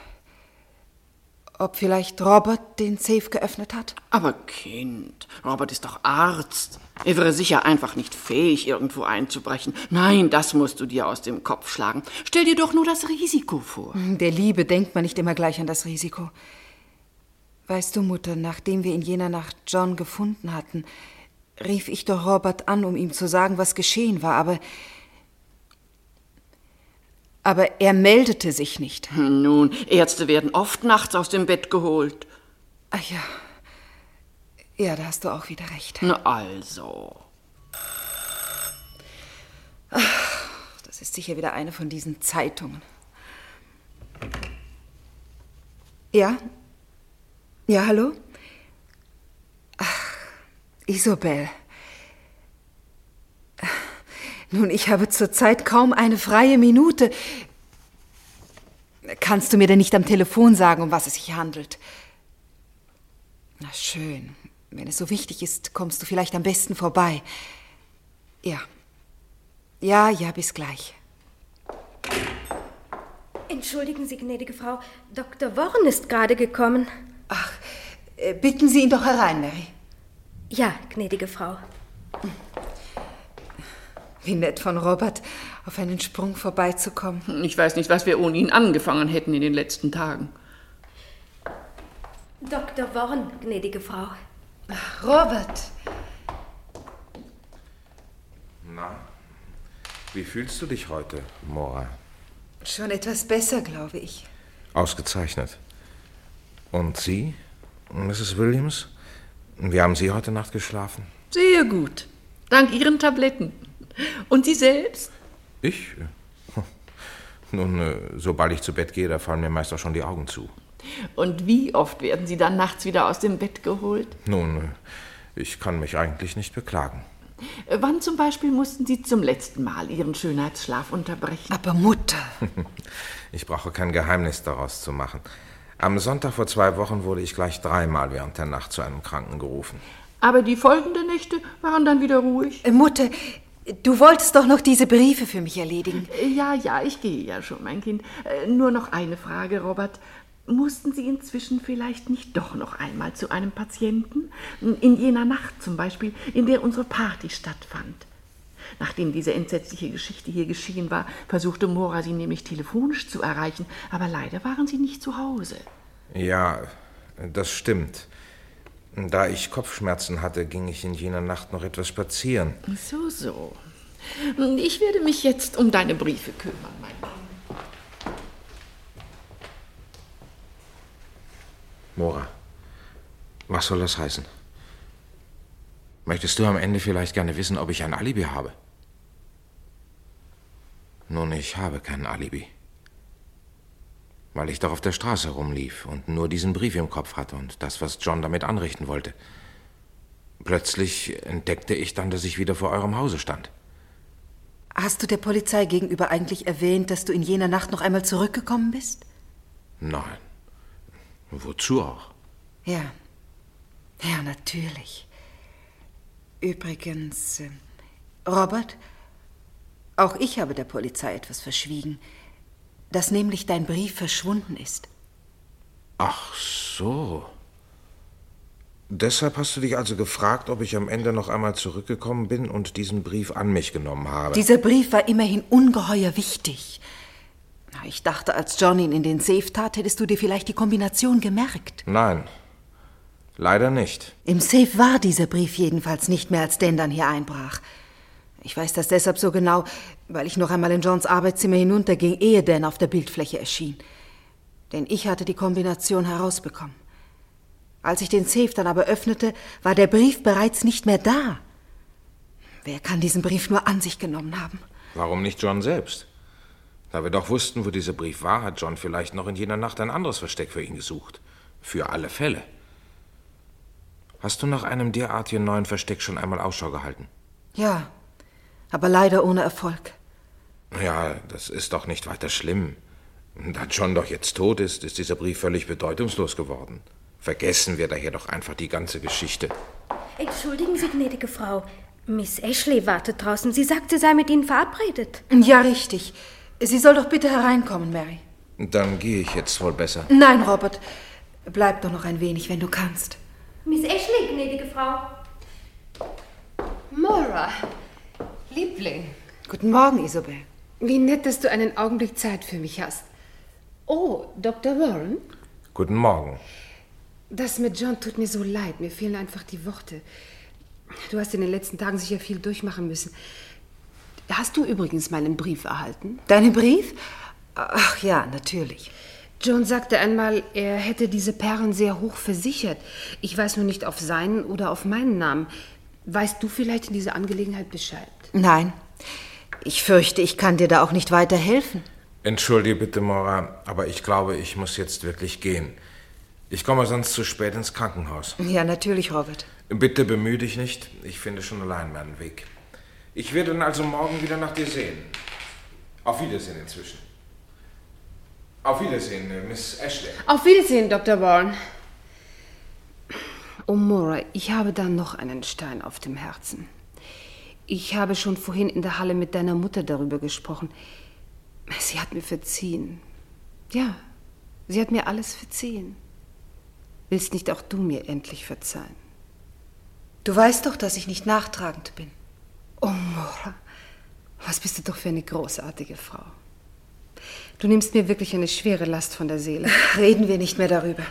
ob vielleicht Robert den Safe geöffnet hat? Aber Kind, Robert ist doch Arzt. Er wäre sicher einfach nicht fähig, irgendwo einzubrechen. Nein, das musst du dir aus dem Kopf schlagen. Stell dir doch nur das Risiko vor. Der Liebe denkt man nicht immer gleich an das Risiko. Weißt du, Mutter, nachdem wir in jener Nacht John gefunden hatten, rief ich doch Robert an, um ihm zu sagen, was geschehen war, aber... Aber er meldete sich nicht. Nun, Ärzte werden oft nachts aus dem Bett geholt. Ach ja. Ja, da hast du auch wieder recht. Na also. Ach, das ist sicher wieder eine von diesen Zeitungen. Ja? Ja, hallo? Ach, Isobel. Nun, ich habe zurzeit kaum eine freie Minute. Kannst du mir denn nicht am Telefon sagen, um was es sich handelt? Na schön. Wenn es so wichtig ist, kommst du vielleicht am besten vorbei. Ja. Ja, ja, bis gleich. Entschuldigen Sie, gnädige Frau. Doktor Warren ist gerade gekommen. Ach, bitten Sie ihn doch herein, Mary. Ja, gnädige Frau. Wie nett von Robert, auf einen Sprung vorbeizukommen. Ich weiß nicht, was wir ohne ihn angefangen hätten in den letzten Tagen. Doktor Warren, gnädige Frau. Ach, Robert. Na, wie fühlst du dich heute, Mora? Schon etwas besser, glaube ich. Ausgezeichnet. Und Sie, Misses Williams? Wie haben Sie heute Nacht geschlafen? Sehr gut. Dank Ihren Tabletten. Und Sie selbst? Ich? Nun, sobald ich zu Bett gehe, da fallen mir meist auch schon die Augen zu. Und wie oft werden Sie dann nachts wieder aus dem Bett geholt? Nun, ich kann mich eigentlich nicht beklagen. Wann zum Beispiel mussten Sie zum letzten Mal Ihren Schönheitsschlaf unterbrechen? Aber Mutter... Ich brauche kein Geheimnis daraus zu machen. Am Sonntag vor zwei Wochen wurde ich gleich dreimal während der Nacht zu einem Kranken gerufen. Aber die folgenden Nächte waren dann wieder ruhig? Mutter, du wolltest doch noch diese Briefe für mich erledigen. Ja, ja, ich gehe ja schon, mein Kind. Nur noch eine Frage, Robert. Mussten Sie inzwischen vielleicht nicht doch noch einmal zu einem Patienten? In jener Nacht zum Beispiel, in der unsere Party stattfand. Nachdem diese entsetzliche Geschichte hier geschehen war, versuchte Mora Sie nämlich telefonisch zu erreichen, aber leider waren Sie nicht zu Hause. Ja, das stimmt. Da ich Kopfschmerzen hatte, ging ich in jener Nacht noch etwas spazieren. So, so. Ich werde mich jetzt um deine Briefe kümmern, mein Mann. Mora, was soll das heißen? Möchtest du am Ende vielleicht gerne wissen, ob ich ein Alibi habe? Nun, ich habe kein Alibi. Weil ich doch auf der Straße rumlief und nur diesen Brief im Kopf hatte und das, was John damit anrichten wollte. Plötzlich entdeckte ich dann, dass ich wieder vor eurem Hause stand. Hast du der Polizei gegenüber eigentlich erwähnt, dass du in jener Nacht noch einmal zurückgekommen bist? Nein. Wozu auch? Ja. Ja, natürlich. Übrigens, äh, Robert, auch ich habe der Polizei etwas verschwiegen, dass nämlich dein Brief verschwunden ist. Ach so. Deshalb hast du dich also gefragt, ob ich am Ende noch einmal zurückgekommen bin und diesen Brief an mich genommen habe. Dieser Brief war immerhin ungeheuer wichtig. Ich dachte, als John ihn in den Safe tat, hättest du dir vielleicht die Kombination gemerkt. Nein, leider nicht. Im Safe war dieser Brief jedenfalls nicht mehr, als Dan dann hier einbrach. Ich weiß das deshalb so genau, weil ich noch einmal in Johns Arbeitszimmer hinunterging, ehe Dan auf der Bildfläche erschien. Denn ich hatte die Kombination herausbekommen. Als ich den Safe dann aber öffnete, war der Brief bereits nicht mehr da. Wer kann diesen Brief nur an sich genommen haben? Warum nicht John selbst? Da wir doch wussten, wo dieser Brief war, hat John vielleicht noch in jener Nacht ein anderes Versteck für ihn gesucht. Für alle Fälle. Hast du nach einem derartigen neuen Versteck schon einmal Ausschau gehalten? Ja, Aber leider ohne Erfolg. Ja, das ist doch nicht weiter schlimm. Da John doch jetzt tot ist, ist dieser Brief völlig bedeutungslos geworden. Vergessen wir daher doch einfach die ganze Geschichte. Entschuldigen Sie, gnädige Frau. Miss Ashley wartet draußen. Sie sagt, sie sei mit Ihnen verabredet. Ja, richtig. Sie soll doch bitte hereinkommen, Mary. Dann gehe ich jetzt wohl besser. Nein, Robert. Bleib doch noch ein wenig, wenn du kannst. Miss Ashley, gnädige Frau. Maura, Liebling. Guten Morgen, Isabel. Wie nett, dass du einen Augenblick Zeit für mich hast. Oh, Doktor Warren? Guten Morgen. Das mit John tut mir so leid. Mir fehlen einfach die Worte. Du hast in den letzten Tagen sicher viel durchmachen müssen. Hast du übrigens meinen Brief erhalten? Deinen Brief? Ach ja, natürlich. John sagte einmal, er hätte diese Perlen sehr hoch versichert. Ich weiß nur nicht auf seinen oder auf meinen Namen. Weißt du vielleicht in dieser Angelegenheit Bescheid? Nein. Ich fürchte, ich kann dir da auch nicht weiterhelfen. Entschuldige bitte, Maura, aber ich glaube, ich muss jetzt wirklich gehen. Ich komme sonst zu spät ins Krankenhaus. Ja, natürlich, Robert. Bitte bemühe dich nicht. Ich finde schon allein meinen Weg. Ich werde dann also morgen wieder nach dir sehen. Auf Wiedersehen inzwischen. Auf Wiedersehen, Miss Ashley. Auf Wiedersehen, Doktor Warren. Oh, Maura, ich habe da noch einen Stein auf dem Herzen. Ich habe schon vorhin in der Halle mit deiner Mutter darüber gesprochen. Sie hat mir verziehen. Ja, sie hat mir alles verziehen. Willst nicht auch du mir endlich verzeihen? Du weißt doch, dass ich nicht nachtragend bin. Oh, Maura, was bist du doch für eine großartige Frau. Du nimmst mir wirklich eine schwere Last von der Seele. Reden wir nicht mehr darüber.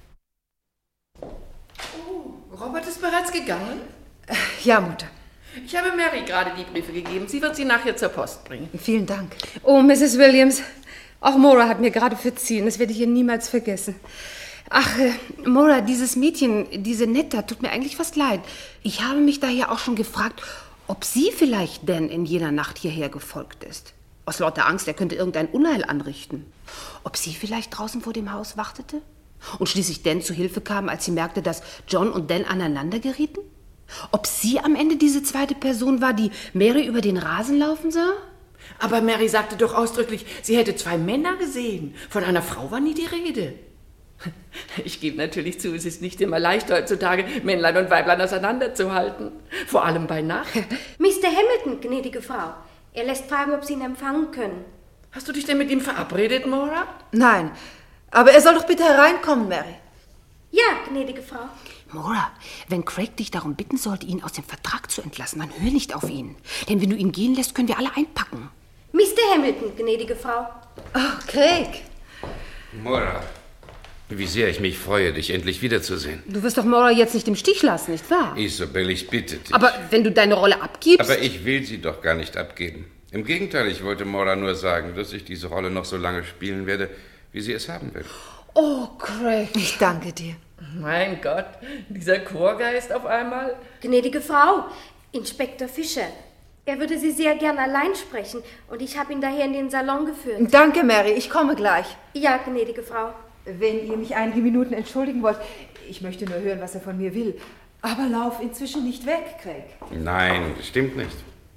Oh, Robert ist bereits gegangen? Ja, Mutter. Ich habe Mary gerade die Briefe gegeben. Sie wird sie nachher zur Post bringen. Vielen Dank. Oh, Misses Williams, auch Maura hat mir gerade verziehen. Das werde ich ihr niemals vergessen. Ach, äh, Maura, dieses Mädchen, diese Netta, tut mir eigentlich fast leid. Ich habe mich daher auch schon gefragt, ob sie vielleicht denn in jener Nacht hierher gefolgt ist. Aus lauter Angst, er könnte irgendein Unheil anrichten. Ob sie vielleicht draußen vor dem Haus wartete? Und schließlich Dan zu Hilfe kam, als sie merkte, dass John und Dan aneinander gerieten? Ob sie am Ende diese zweite Person war, die Mary über den Rasen laufen sah? Aber Mary sagte doch ausdrücklich, sie hätte zwei Männer gesehen. Von einer Frau war nie die Rede. Ich gebe natürlich zu, es ist nicht immer leicht heutzutage, Männlein und Weiblein auseinanderzuhalten. Vor allem bei Nacht. Mister Hamilton, gnädige Frau. Er lässt fragen, ob Sie ihn empfangen können. Hast du dich denn mit ihm verabredet, Maura? Nein, aber er soll doch bitte hereinkommen, Mary. Ja, gnädige Frau. Maura, wenn Craig dich darum bitten sollte, ihn aus dem Vertrag zu entlassen, dann hör nicht auf ihn. Denn wenn du ihn gehen lässt, können wir alle einpacken. Mister Hamilton, gnädige Frau. Oh, Craig. Maura, wie sehr ich mich freue, dich endlich wiederzusehen. Du wirst doch Maura jetzt nicht im Stich lassen, nicht wahr? Isabel, ich bitte dich. Aber wenn du deine Rolle abgibst... Aber ich will sie doch gar nicht abgeben. Im Gegenteil, ich wollte Maura nur sagen, dass ich diese Rolle noch so lange spielen werde, wie sie es haben will. Oh, Craig. Ich danke dir. Mein Gott, dieser Chorgeist auf einmal. Gnädige Frau, Inspektor Fischer. Er würde Sie sehr gern allein sprechen und ich habe ihn daher in den Salon geführt. Danke, Mary, ich komme gleich. Ja, gnädige Frau. Wenn ihr mich einige Minuten entschuldigen wollt, ich möchte nur hören, was er von mir will. Aber lauf inzwischen nicht weg, Craig. Nein, stimmt nicht.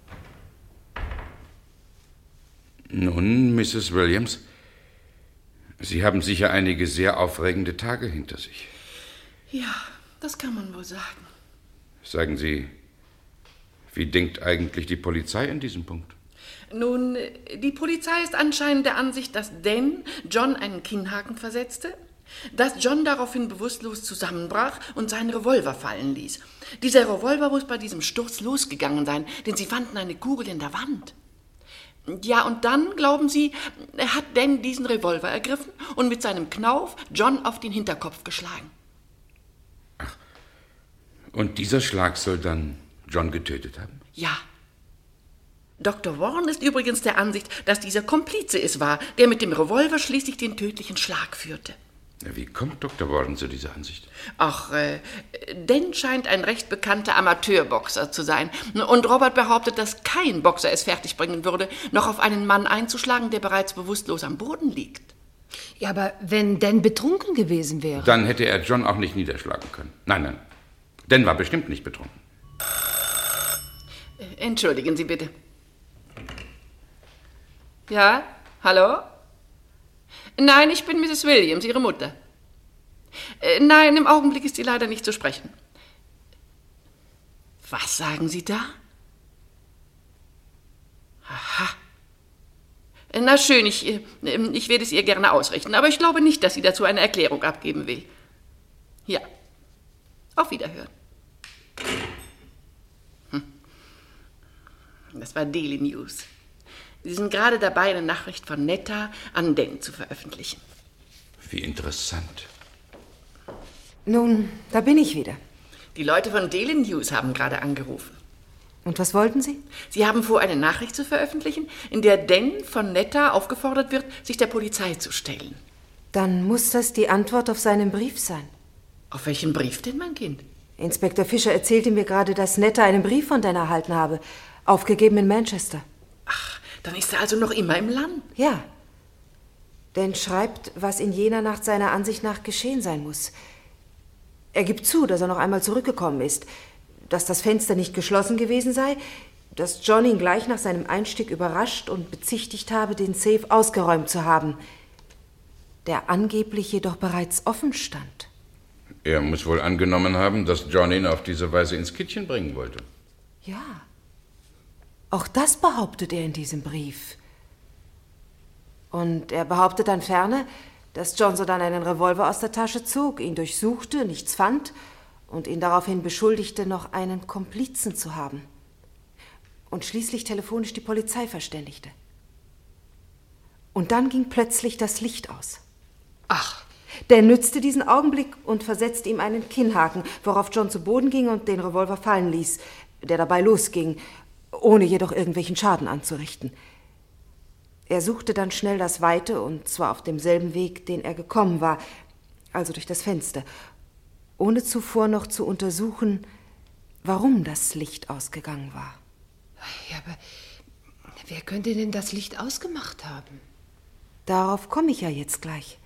Nun, Misses Williams, Sie haben sicher einige sehr aufregende Tage hinter sich. Ja, das kann man wohl sagen. Sagen Sie, wie denkt eigentlich die Polizei in diesem Punkt? Nun, die Polizei ist anscheinend der Ansicht, dass Dan John einen Kinnhaken versetzte, dass John daraufhin bewusstlos zusammenbrach und seinen Revolver fallen ließ. Dieser Revolver muss bei diesem Sturz losgegangen sein, denn sie fanden eine Kugel in der Wand. Ja, und dann, glauben sie, hat Dan diesen Revolver ergriffen und mit seinem Knauf John auf den Hinterkopf geschlagen. Ach, und dieser Schlag soll dann John getötet haben? Ja. Doktor Warren ist übrigens der Ansicht, dass dieser Komplize es war, der mit dem Revolver schließlich den tödlichen Schlag führte. Wie kommt Doktor Warren zu dieser Ansicht? Ach, äh, Dan scheint ein recht bekannter Amateurboxer zu sein. Und Robert behauptet, dass kein Boxer es fertigbringen würde, noch auf einen Mann einzuschlagen, der bereits bewusstlos am Boden liegt. Ja, aber wenn Dan betrunken gewesen wäre... Dann hätte er John auch nicht niederschlagen können. Nein, nein. Dan war bestimmt nicht betrunken. Entschuldigen Sie bitte. Ja, hallo? Nein, ich bin Misses Williams, Ihre Mutter. Äh, nein, im Augenblick ist sie leider nicht zu sprechen. Was sagen Sie da? Aha. Na schön, ich, ich werde es ihr gerne ausrichten, aber ich glaube nicht, dass sie dazu eine Erklärung abgeben will. Ja, auf Wiederhören. Hm. Das war Daily News. Sie sind gerade dabei, eine Nachricht von Netta an Dan zu veröffentlichen. Wie interessant. Nun, da bin ich wieder. Die Leute von Daily News haben gerade angerufen. Und was wollten Sie? Sie haben vor, eine Nachricht zu veröffentlichen, in der Dan von Netta aufgefordert wird, sich der Polizei zu stellen. Dann muss das die Antwort auf seinen Brief sein. Auf welchen Brief denn, mein Kind? Inspektor Fischer erzählte mir gerade, dass Netta einen Brief von Dan erhalten habe, aufgegeben in Manchester. Ach, dann ist er also noch immer im Land? Ja. Dan schreibt, was in jener Nacht seiner Ansicht nach geschehen sein muss. Er gibt zu, dass er noch einmal zurückgekommen ist, dass das Fenster nicht geschlossen gewesen sei, dass John ihn gleich nach seinem Einstieg überrascht und bezichtigt habe, den Safe ausgeräumt zu haben, der angeblich jedoch bereits offen stand. Er muss wohl angenommen haben, dass John ihn auf diese Weise ins Kittchen bringen wollte. Ja, auch das behauptet er in diesem Brief. Und er behauptet dann ferner, dass John sodann einen Revolver aus der Tasche zog, ihn durchsuchte, nichts fand und ihn daraufhin beschuldigte, noch einen Komplizen zu haben. Und schließlich telefonisch die Polizei verständigte. Und dann ging plötzlich das Licht aus. Ach. Der nützte diesen Augenblick und versetzte ihm einen Kinnhaken, worauf John zu Boden ging und den Revolver fallen ließ, der dabei losging, ohne jedoch irgendwelchen Schaden anzurichten. Er suchte dann schnell das Weite, und zwar auf demselben Weg, den er gekommen war, also durch das Fenster, ohne zuvor noch zu untersuchen, warum das Licht ausgegangen war. Ja, aber wer könnte denn das Licht ausgemacht haben? Darauf komme ich ja jetzt gleich.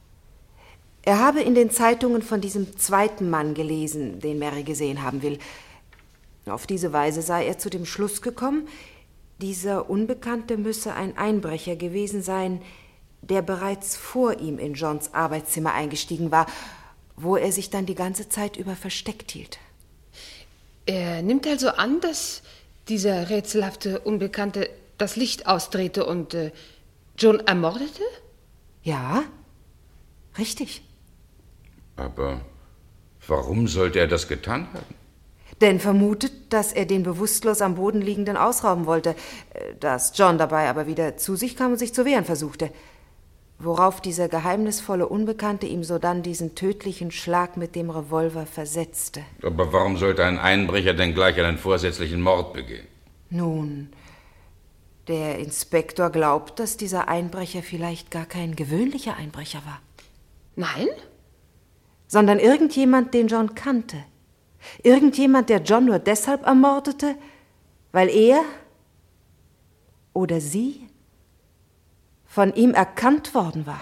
Er habe in den Zeitungen von diesem zweiten Mann gelesen, den Mary gesehen haben will. Auf diese Weise sei er zu dem Schluss gekommen, dieser Unbekannte müsse ein Einbrecher gewesen sein, der bereits vor ihm in Johns Arbeitszimmer eingestiegen war, wo er sich dann die ganze Zeit über versteckt hielt. Er nimmt also an, dass dieser rätselhafte Unbekannte das Licht ausdrehte und äh, John ermordete? Ja, richtig. Aber warum sollte er das getan haben? Dan vermutet, dass er den bewusstlos am Boden liegenden ausrauben wollte, dass John dabei aber wieder zu sich kam und sich zu wehren versuchte, worauf dieser geheimnisvolle Unbekannte ihm sodann diesen tödlichen Schlag mit dem Revolver versetzte. Aber warum sollte ein Einbrecher denn gleich einen vorsätzlichen Mord begehen? Nun, der Inspektor glaubt, dass dieser Einbrecher vielleicht gar kein gewöhnlicher Einbrecher war. Nein? Sondern irgendjemand, den John kannte. Irgendjemand, der John nur deshalb ermordete, weil er oder sie von ihm erkannt worden war.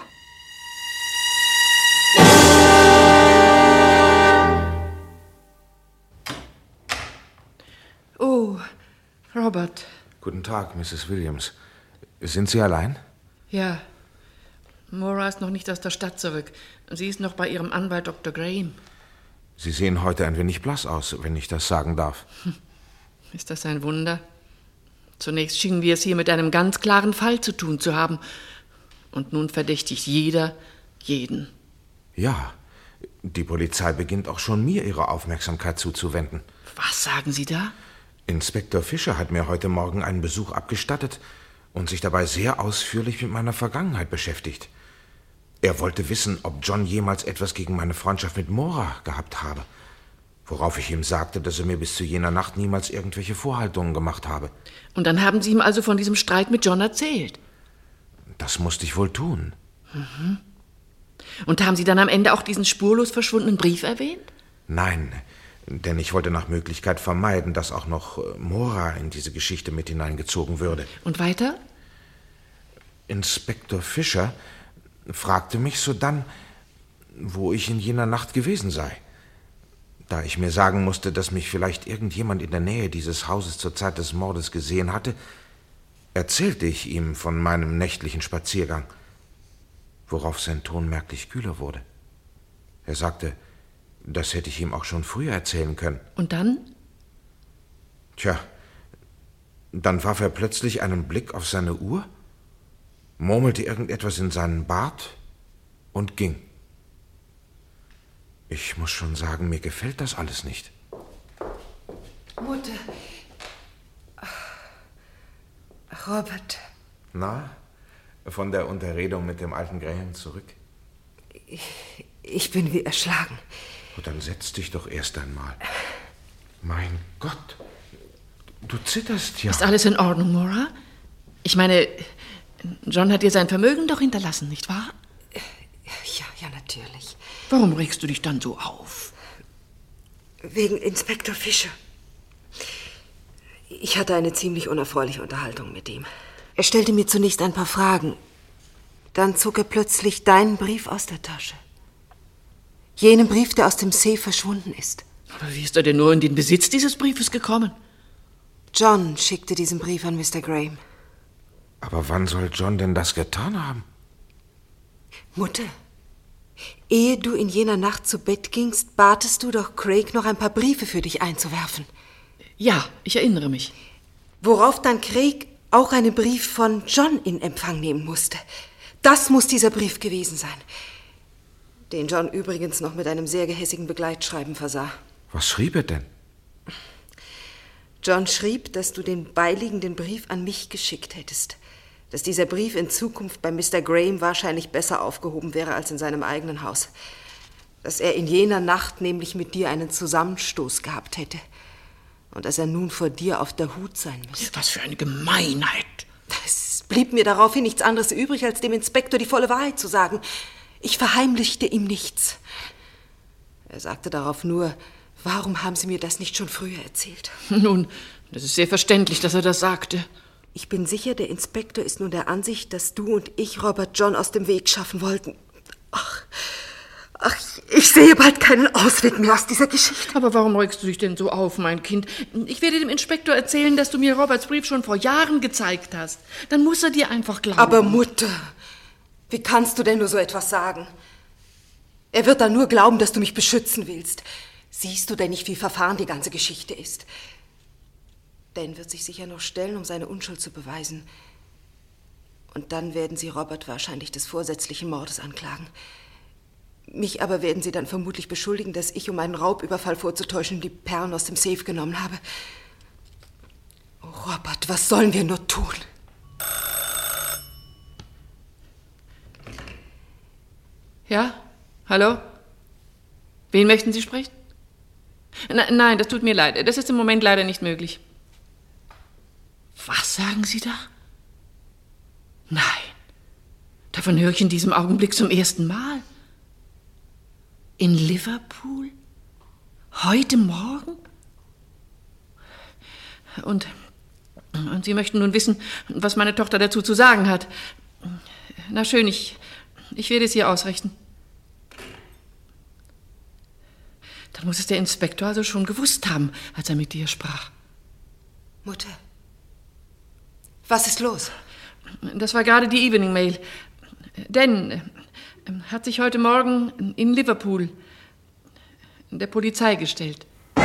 Oh, Robert. Guten Tag, Misses Williams. Sind Sie allein? Ja. Maura ist noch nicht aus der Stadt zurück. Sie ist noch bei ihrem Anwalt Doktor Graham. Sie sehen heute ein wenig blass aus, wenn ich das sagen darf. Hm. Ist das ein Wunder? Zunächst schienen wir es hier mit einem ganz klaren Fall zu tun zu haben. Und nun verdächtigt jeder jeden. Ja, die Polizei beginnt auch schon mir ihre Aufmerksamkeit zuzuwenden. Was sagen Sie da? Inspektor Fischer hat mir heute Morgen einen Besuch abgestattet und sich dabei sehr ausführlich mit meiner Vergangenheit beschäftigt. Er wollte wissen, ob John jemals etwas gegen meine Freundschaft mit Maura gehabt habe, worauf ich ihm sagte, dass er mir bis zu jener Nacht niemals irgendwelche Vorhaltungen gemacht habe. Und dann haben Sie ihm also von diesem Streit mit John erzählt? Das musste ich wohl tun. Mhm. Und haben Sie dann am Ende auch diesen spurlos verschwundenen Brief erwähnt? Nein, denn ich wollte nach Möglichkeit vermeiden, dass auch noch Maura in diese Geschichte mit hineingezogen würde. Und weiter? Inspektor Fischer fragte mich sodann, wo ich in jener Nacht gewesen sei. Da ich mir sagen musste, dass mich vielleicht irgendjemand in der Nähe dieses Hauses zur Zeit des Mordes gesehen hatte, erzählte ich ihm von meinem nächtlichen Spaziergang, worauf sein Ton merklich kühler wurde. Er sagte, das hätte ich ihm auch schon früher erzählen können. Und dann? Tja, dann warf er plötzlich einen Blick auf seine Uhr, murmelte irgendetwas in seinen Bart und ging. Ich muss schon sagen, mir gefällt das alles nicht. Mutter. Robert. Na, von der Unterredung mit dem alten Graham zurück? Ich, ich bin wie erschlagen. Oh, dann setz dich doch erst einmal. Mein Gott, du zitterst ja. Ist alles in Ordnung, Maura? Ich meine, John hat dir sein Vermögen doch hinterlassen, nicht wahr? Ja, ja, natürlich. Warum regst du dich dann so auf? Wegen Inspektor Fischer. Ich hatte eine ziemlich unerfreuliche Unterhaltung mit ihm. Er stellte mir zunächst ein paar Fragen. Dann zog er plötzlich deinen Brief aus der Tasche. Jenen Brief, der aus dem Safe verschwunden ist. Aber wie ist er denn nur in den Besitz dieses Briefes gekommen? John schickte diesen Brief an Mister Graham. Aber wann soll John denn das getan haben? Mutter, ehe du in jener Nacht zu Bett gingst, batest du doch Craig, noch ein paar Briefe für dich einzuwerfen. Ja, ich erinnere mich. Worauf dann Craig auch einen Brief von John in Empfang nehmen musste. Das muss dieser Brief gewesen sein. Den John übrigens noch mit einem sehr gehässigen Begleitschreiben versah. Was schrieb er denn? John schrieb, dass du den beiliegenden Brief an mich geschickt hättest. Dass dieser Brief in Zukunft bei Mister Graham wahrscheinlich besser aufgehoben wäre als in seinem eigenen Haus. Dass er in jener Nacht nämlich mit dir einen Zusammenstoß gehabt hätte. Und dass er nun vor dir auf der Hut sein müsste. Was für eine Gemeinheit. Es blieb mir daraufhin nichts anderes übrig, als dem Inspektor die volle Wahrheit zu sagen. Ich verheimlichte ihm nichts. Er sagte darauf nur, warum haben Sie mir das nicht schon früher erzählt? Nun, das ist sehr verständlich, dass er das sagte. Ich bin sicher, der Inspektor ist nun der Ansicht, dass du und ich Robert John aus dem Weg schaffen wollten. Ach, ach, ich sehe bald keinen Ausweg mehr aus dieser Geschichte. Aber warum regst du dich denn so auf, mein Kind? Ich werde dem Inspektor erzählen, dass du mir Roberts Brief schon vor Jahren gezeigt hast. Dann muss er dir einfach glauben. Aber Mutter, wie kannst du denn nur so etwas sagen? Er wird dann nur glauben, dass du mich beschützen willst. Siehst du denn nicht, wie verfahren die ganze Geschichte ist? Dan wird sich sicher noch stellen, um seine Unschuld zu beweisen. Und dann werden sie Robert wahrscheinlich des vorsätzlichen Mordes anklagen. Mich aber werden sie dann vermutlich beschuldigen, dass ich, um einen Raubüberfall vorzutäuschen, die Perlen aus dem Safe genommen habe. Oh, Robert, was sollen wir nur tun? Ja? Hallo? Wen möchten Sie sprechen? Na, nein, das tut mir leid. Das ist im Moment leider nicht möglich. Was sagen Sie da? Nein, davon höre ich in diesem Augenblick zum ersten Mal. In Liverpool? Heute Morgen? Und, und Sie möchten nun wissen, was meine Tochter dazu zu sagen hat. Na schön, ich, ich werde es ihr ausrichten. Dann muss es der Inspektor also schon gewusst haben, als er mit dir sprach. Mutter, was ist los? Das war gerade die Evening Mail. Dan hat sich heute Morgen in Liverpool der Polizei gestellt.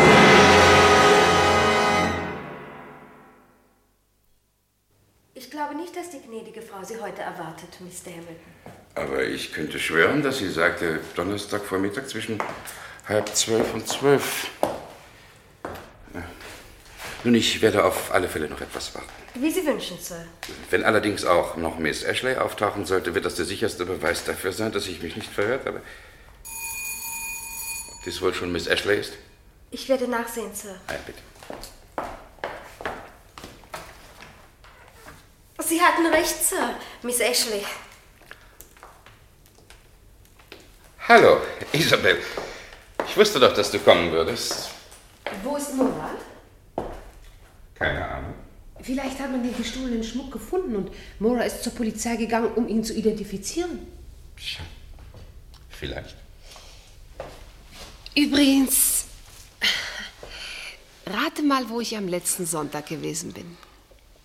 Ich glaube nicht, dass die gnädige Frau Sie heute erwartet, Mister Hamilton. Aber ich könnte schwören, dass sie sagte, Donnerstagvormittag zwischen halb zwölf und zwölf. Nun, ich werde auf alle Fälle noch etwas warten. Wie Sie wünschen, Sir. Wenn allerdings auch noch Miss Ashley auftauchen sollte, wird das der sicherste Beweis dafür sein, dass ich mich nicht verhört habe. Ob dies wohl schon Miss Ashley ist? Ich werde nachsehen, Sir. Ah, ja, bitte. Sie hatten recht, Sir, Miss Ashley. Hallo, Isabel. Ich wusste doch, dass du kommen würdest. Wo ist Murat? Keine Ahnung. Vielleicht hat man den gestohlenen Schmuck gefunden und Maura ist zur Polizei gegangen, um ihn zu identifizieren. Tja, vielleicht. Übrigens, rate mal, wo ich am letzten Sonntag gewesen bin.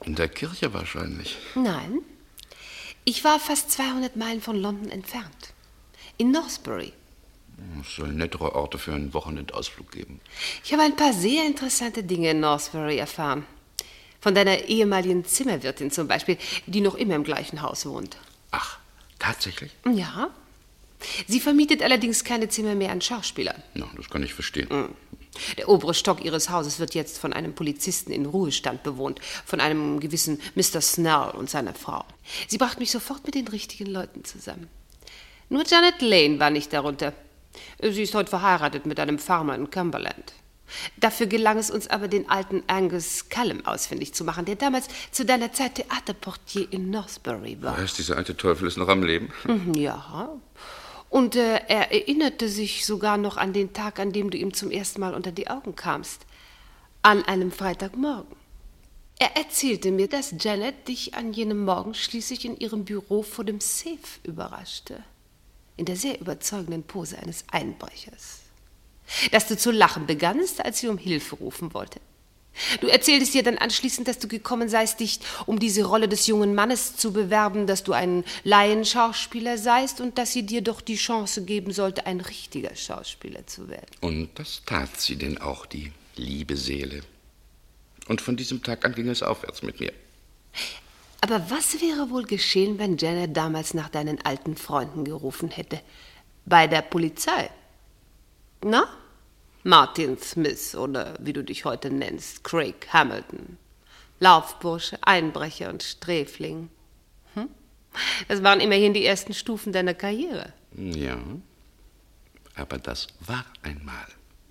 In der Kirche wahrscheinlich. Nein. Ich war fast zweihundert Meilen von London entfernt. In Northbury. Es soll nettere Orte für einen Wochenendausflug geben. Ich habe ein paar sehr interessante Dinge in Northbury erfahren. Von deiner ehemaligen Zimmerwirtin zum Beispiel, die noch immer im gleichen Haus wohnt. Ach, tatsächlich? Ja. Sie vermietet allerdings keine Zimmer mehr an Schauspieler. Na, das kann ich verstehen. Der obere Stock ihres Hauses wird jetzt von einem Polizisten in Ruhestand bewohnt, von einem gewissen Mister Snell und seiner Frau. Sie brachte mich sofort mit den richtigen Leuten zusammen. Nur Janet Lane war nicht darunter. Sie ist heute verheiratet mit einem Farmer in Cumberland. Dafür gelang es uns aber, den alten Angus Callum ausfindig zu machen, der damals zu deiner Zeit Theaterportier in Northbury war. Was, dieser alte Teufel ist noch am Leben? Ja. Und äh, er erinnerte sich sogar noch an den Tag, an dem du ihm zum ersten Mal unter die Augen kamst. An einem Freitagmorgen. Er erzählte mir, dass Janet dich an jenem Morgen schließlich in ihrem Büro vor dem Safe überraschte. In der sehr überzeugenden Pose eines Einbrechers. Dass du zu lachen begannst, als sie um Hilfe rufen wollte. Du erzähltest ihr dann anschließend, dass du gekommen seist, dich um diese Rolle des jungen Mannes zu bewerben, dass du ein Laienschauspieler seist und dass sie dir doch die Chance geben sollte, ein richtiger Schauspieler zu werden. Und das tat sie denn auch, die liebe Seele. Und von diesem Tag an ging es aufwärts mit mir. Aber was wäre wohl geschehen, wenn Janet damals nach deinen alten Freunden gerufen hätte? Bei der Polizei? Na? Martin Smith oder wie du dich heute nennst, Craig Hamilton. Laufbursche, Einbrecher und Sträfling. Hm? Das waren immerhin die ersten Stufen deiner Karriere. Ja, aber das war einmal.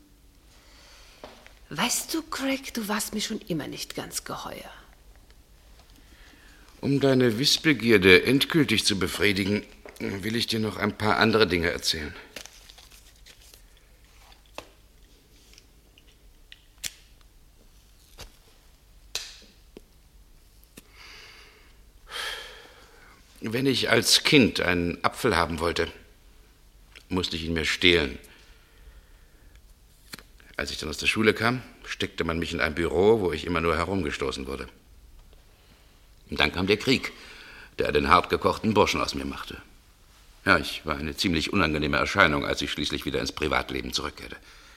Weißt du, Craig, du warst mir schon immer nicht ganz geheuer. Um deine Wissbegierde endgültig zu befriedigen, will ich dir noch ein paar andere Dinge erzählen. Wenn ich als Kind einen Apfel haben wollte, musste ich ihn mir stehlen. Als ich dann aus der Schule kam, steckte man mich in ein Büro, wo ich immer nur herumgestoßen wurde. Und dann kam der Krieg, der den hartgekochten Burschen aus mir machte. Ja, ich war eine ziemlich unangenehme Erscheinung, als ich schließlich wieder ins Privatleben zurückkehrte.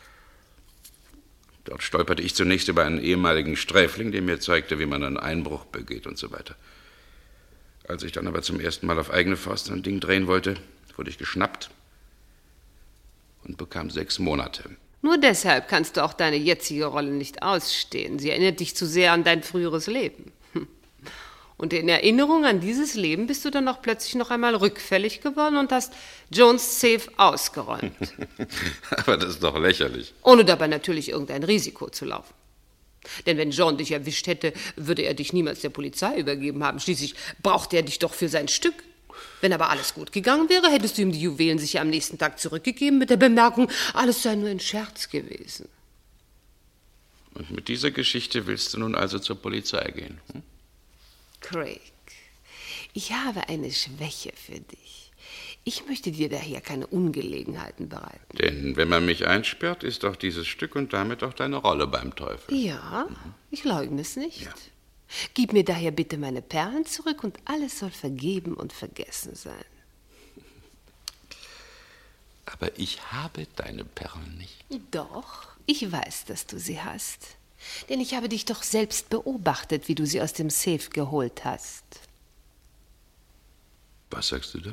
Dort stolperte ich zunächst über einen ehemaligen Sträfling, der mir zeigte, wie man einen Einbruch begeht und so weiter. Als ich dann aber zum ersten Mal auf eigene Faust ein Ding drehen wollte, wurde ich geschnappt und bekam sechs Monate. Nur deshalb kannst du auch deine jetzige Rolle nicht ausstehen. Sie erinnert dich zu sehr an dein früheres Leben. Und in Erinnerung an dieses Leben bist du dann auch plötzlich noch einmal rückfällig geworden und hast Jones Safe ausgeräumt. Aber das ist doch lächerlich. Ohne dabei natürlich irgendein Risiko zu laufen. Denn wenn John dich erwischt hätte, würde er dich niemals der Polizei übergeben haben. Schließlich brauchte er dich doch für sein Stück. Wenn aber alles gut gegangen wäre, hättest du ihm die Juwelen sicher am nächsten Tag zurückgegeben mit der Bemerkung, alles sei nur ein Scherz gewesen. Und mit dieser Geschichte willst du nun also zur Polizei gehen? Hm? Craig, ich habe eine Schwäche für dich. Ich möchte dir daher keine Ungelegenheiten bereiten. Denn wenn man mich einsperrt, ist doch dieses Stück und damit auch deine Rolle beim Teufel. Ja, mhm. Ich leugne es nicht. Ja. Gib mir daher bitte meine Perlen zurück und alles soll vergeben und vergessen sein. Aber ich habe deine Perlen nicht. Doch, ich weiß, dass du sie hast. Denn ich habe dich doch selbst beobachtet, wie du sie aus dem Safe geholt hast. Was sagst du da?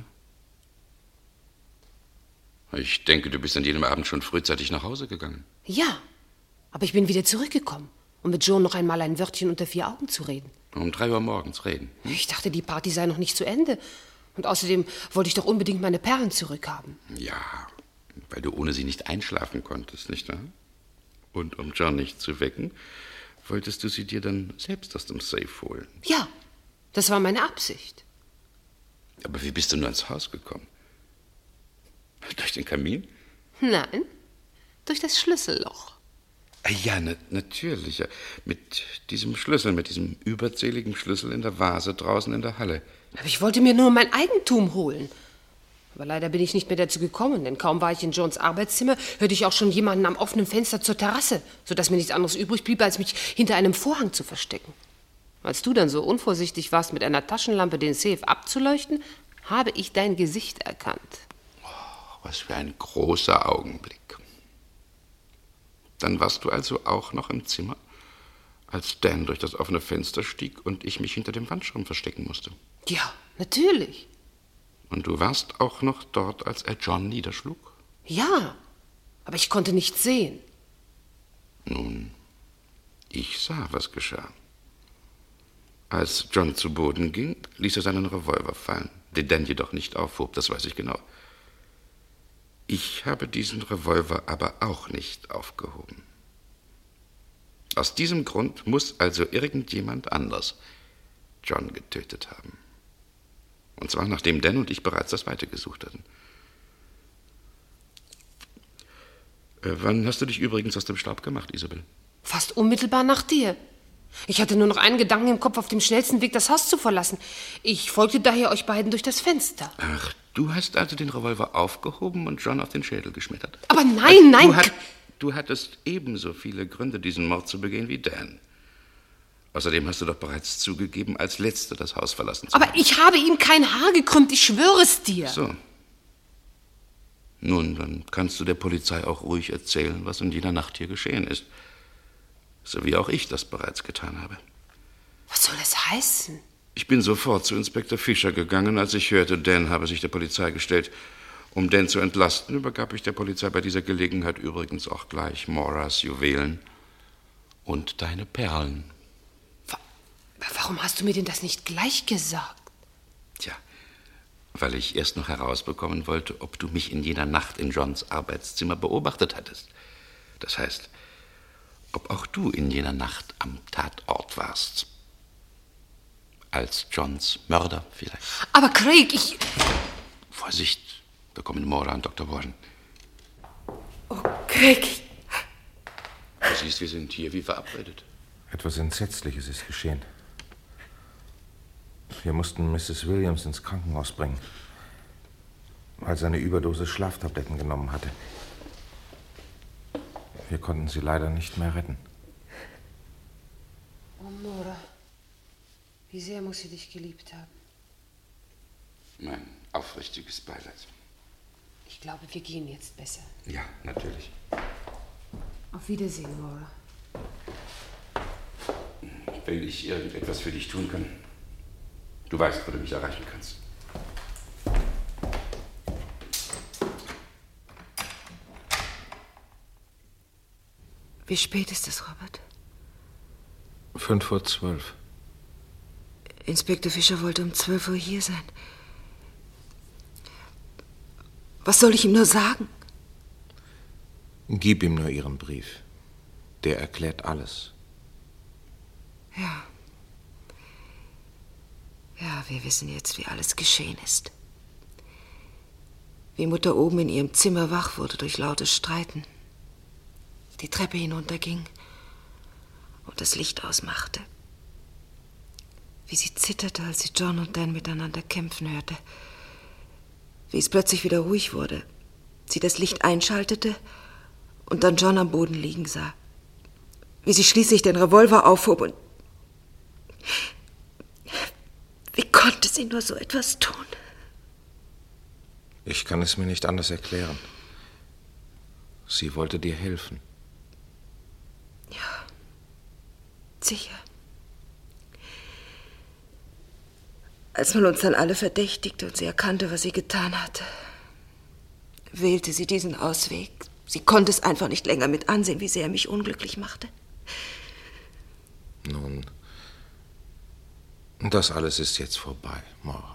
Ich denke, du bist an jenem Abend schon frühzeitig nach Hause gegangen. Ja, aber ich bin wieder zurückgekommen, um mit Joan noch einmal ein Wörtchen unter vier Augen zu reden. Um drei Uhr morgens reden? Hm? Ich dachte, die Party sei noch nicht zu Ende. Und außerdem wollte ich doch unbedingt meine Perlen zurückhaben. Ja, weil du ohne sie nicht einschlafen konntest, nicht wahr? Und um John nicht zu wecken, wolltest du sie dir dann selbst aus dem Safe holen. Ja, das war meine Absicht. Aber wie bist du nur ins Haus gekommen? Durch den Kamin? Nein, durch das Schlüsselloch. Ja, na, natürlich. Ja. Mit diesem Schlüssel, mit diesem überzähligen Schlüssel in der Vase draußen in der Halle. Aber ich wollte mir nur mein Eigentum holen. Aber leider bin ich nicht mehr dazu gekommen, denn kaum war ich in Jones Arbeitszimmer, hörte ich auch schon jemanden am offenen Fenster zur Terrasse, sodass mir nichts anderes übrig blieb, als mich hinter einem Vorhang zu verstecken. Als du dann so unvorsichtig warst, mit einer Taschenlampe den Safe abzuleuchten, habe ich dein Gesicht erkannt. Oh, was für ein großer Augenblick. Dann warst du also auch noch im Zimmer, als Dan durch das offene Fenster stieg und ich mich hinter dem Wandschirm verstecken musste. Ja, natürlich. Und du warst auch noch dort, als er John niederschlug? Ja, aber ich konnte nichts sehen. Nun, ich sah, was geschah. Als John zu Boden ging, ließ er seinen Revolver fallen, den Dan jedoch nicht aufhob, das weiß ich genau. Ich habe diesen Revolver aber auch nicht aufgehoben. Aus diesem Grund muss also irgendjemand anders John getötet haben. Und zwar nachdem Dan und ich bereits das Weite gesucht hatten. Äh, wann hast du dich übrigens aus dem Staub gemacht, Isabel? Fast unmittelbar nach dir. Ich hatte nur noch einen Gedanken im Kopf, auf dem schnellsten Weg das Haus zu verlassen. Ich folgte daher euch beiden durch das Fenster. Ach, du hast also den Revolver aufgehoben und John auf den Schädel geschmettert. Aber nein, nein! Du, hat, du hattest ebenso viele Gründe, diesen Mord zu begehen wie Dan. Außerdem hast du doch bereits zugegeben, als Letzter das Haus verlassen zu haben. Aber ich habe ihm kein Haar gekrümmt, ich schwöre es dir. So. Nun, dann kannst du der Polizei auch ruhig erzählen, was in jener Nacht hier geschehen ist. So wie auch ich das bereits getan habe. Was soll das heißen? Ich bin sofort zu Inspektor Fischer gegangen, als ich hörte, Dan habe sich der Polizei gestellt. Um Dan zu entlasten, übergab ich der Polizei bei dieser Gelegenheit übrigens auch gleich Moras Juwelen und deine Perlen. Wa- Warum hast du mir denn das nicht gleich gesagt? Tja, weil ich erst noch herausbekommen wollte, ob du mich in jener Nacht in Johns Arbeitszimmer beobachtet hattest. Das heißt, ob auch du in jener Nacht am Tatort warst. Als Johns Mörder vielleicht. Aber Craig, ich... Vorsicht, da kommen Mora und Doktor Warren. Oh, Craig. Du siehst, wir sind hier wie verabredet. Etwas Entsetzliches ist geschehen. Wir mussten Misses Williams ins Krankenhaus bringen, weil sie eine Überdosis Schlaftabletten genommen hatte. Wir konnten sie leider nicht mehr retten. Oh, Mora. Wie sehr muss sie dich geliebt haben. Mein aufrichtiges Beileid. Ich glaube, wir gehen jetzt besser. Ja, natürlich. Auf Wiedersehen, Mora. Will ich irgendetwas für dich tun können? Du weißt, wo du mich erreichen kannst. Wie spät ist es, Robert? Fünf vor zwölf. Inspektor Fischer wollte um zwölf Uhr hier sein. Was soll ich ihm nur sagen? Gib ihm nur Ihren Brief. Der erklärt alles. Ja. Ja, wir wissen jetzt, wie alles geschehen ist. Wie Mutter oben in ihrem Zimmer wach wurde durch lautes Streiten. Die Treppe hinunterging und das Licht ausmachte. Wie sie zitterte, als sie John und Dan miteinander kämpfen hörte. Wie es plötzlich wieder ruhig wurde. Sie das Licht einschaltete und dann John am Boden liegen sah. Wie sie schließlich den Revolver aufhob und... Wie konnte sie nur so etwas tun? Ich kann es mir nicht anders erklären. Sie wollte dir helfen. Ja, sicher. Als man uns dann alle verdächtigte und sie erkannte, was sie getan hatte, wählte sie diesen Ausweg. Sie konnte es einfach nicht länger mit ansehen, wie sehr er mich unglücklich machte. Nun, das alles ist jetzt vorbei, Mora.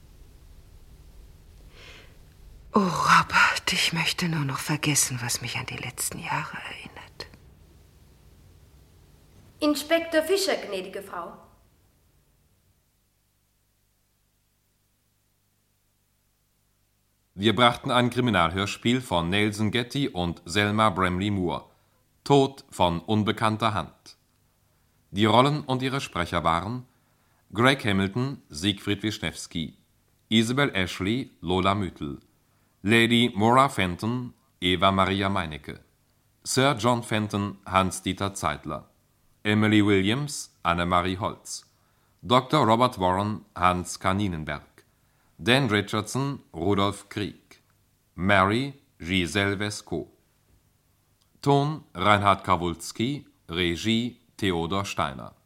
Oh, Robert, ich möchte nur noch vergessen, was mich an die letzten Jahre erinnert. Inspektor Fischer, gnädige Frau. Wir brachten ein Kriminalhörspiel von Nelson Getty und Selma Bramley Moore. Tod von unbekannter Hand. Die Rollen und ihre Sprecher waren Greg Hamilton, Siegfried Wischnewski, Isabel Ashley, Lola Müthel, Lady Mora Fenton, Eva Maria Meinecke, Sir John Fenton, Hans-Dieter Zeitler, Emily Williams, Annemarie Holz, Doktor Robert Warren, Hans Kaninenberg. Dan Richardson, Rudolf Krieg. Mary, Giselle Vesco. Ton, Reinhard Kawulski. Regie, Theodor Steiner.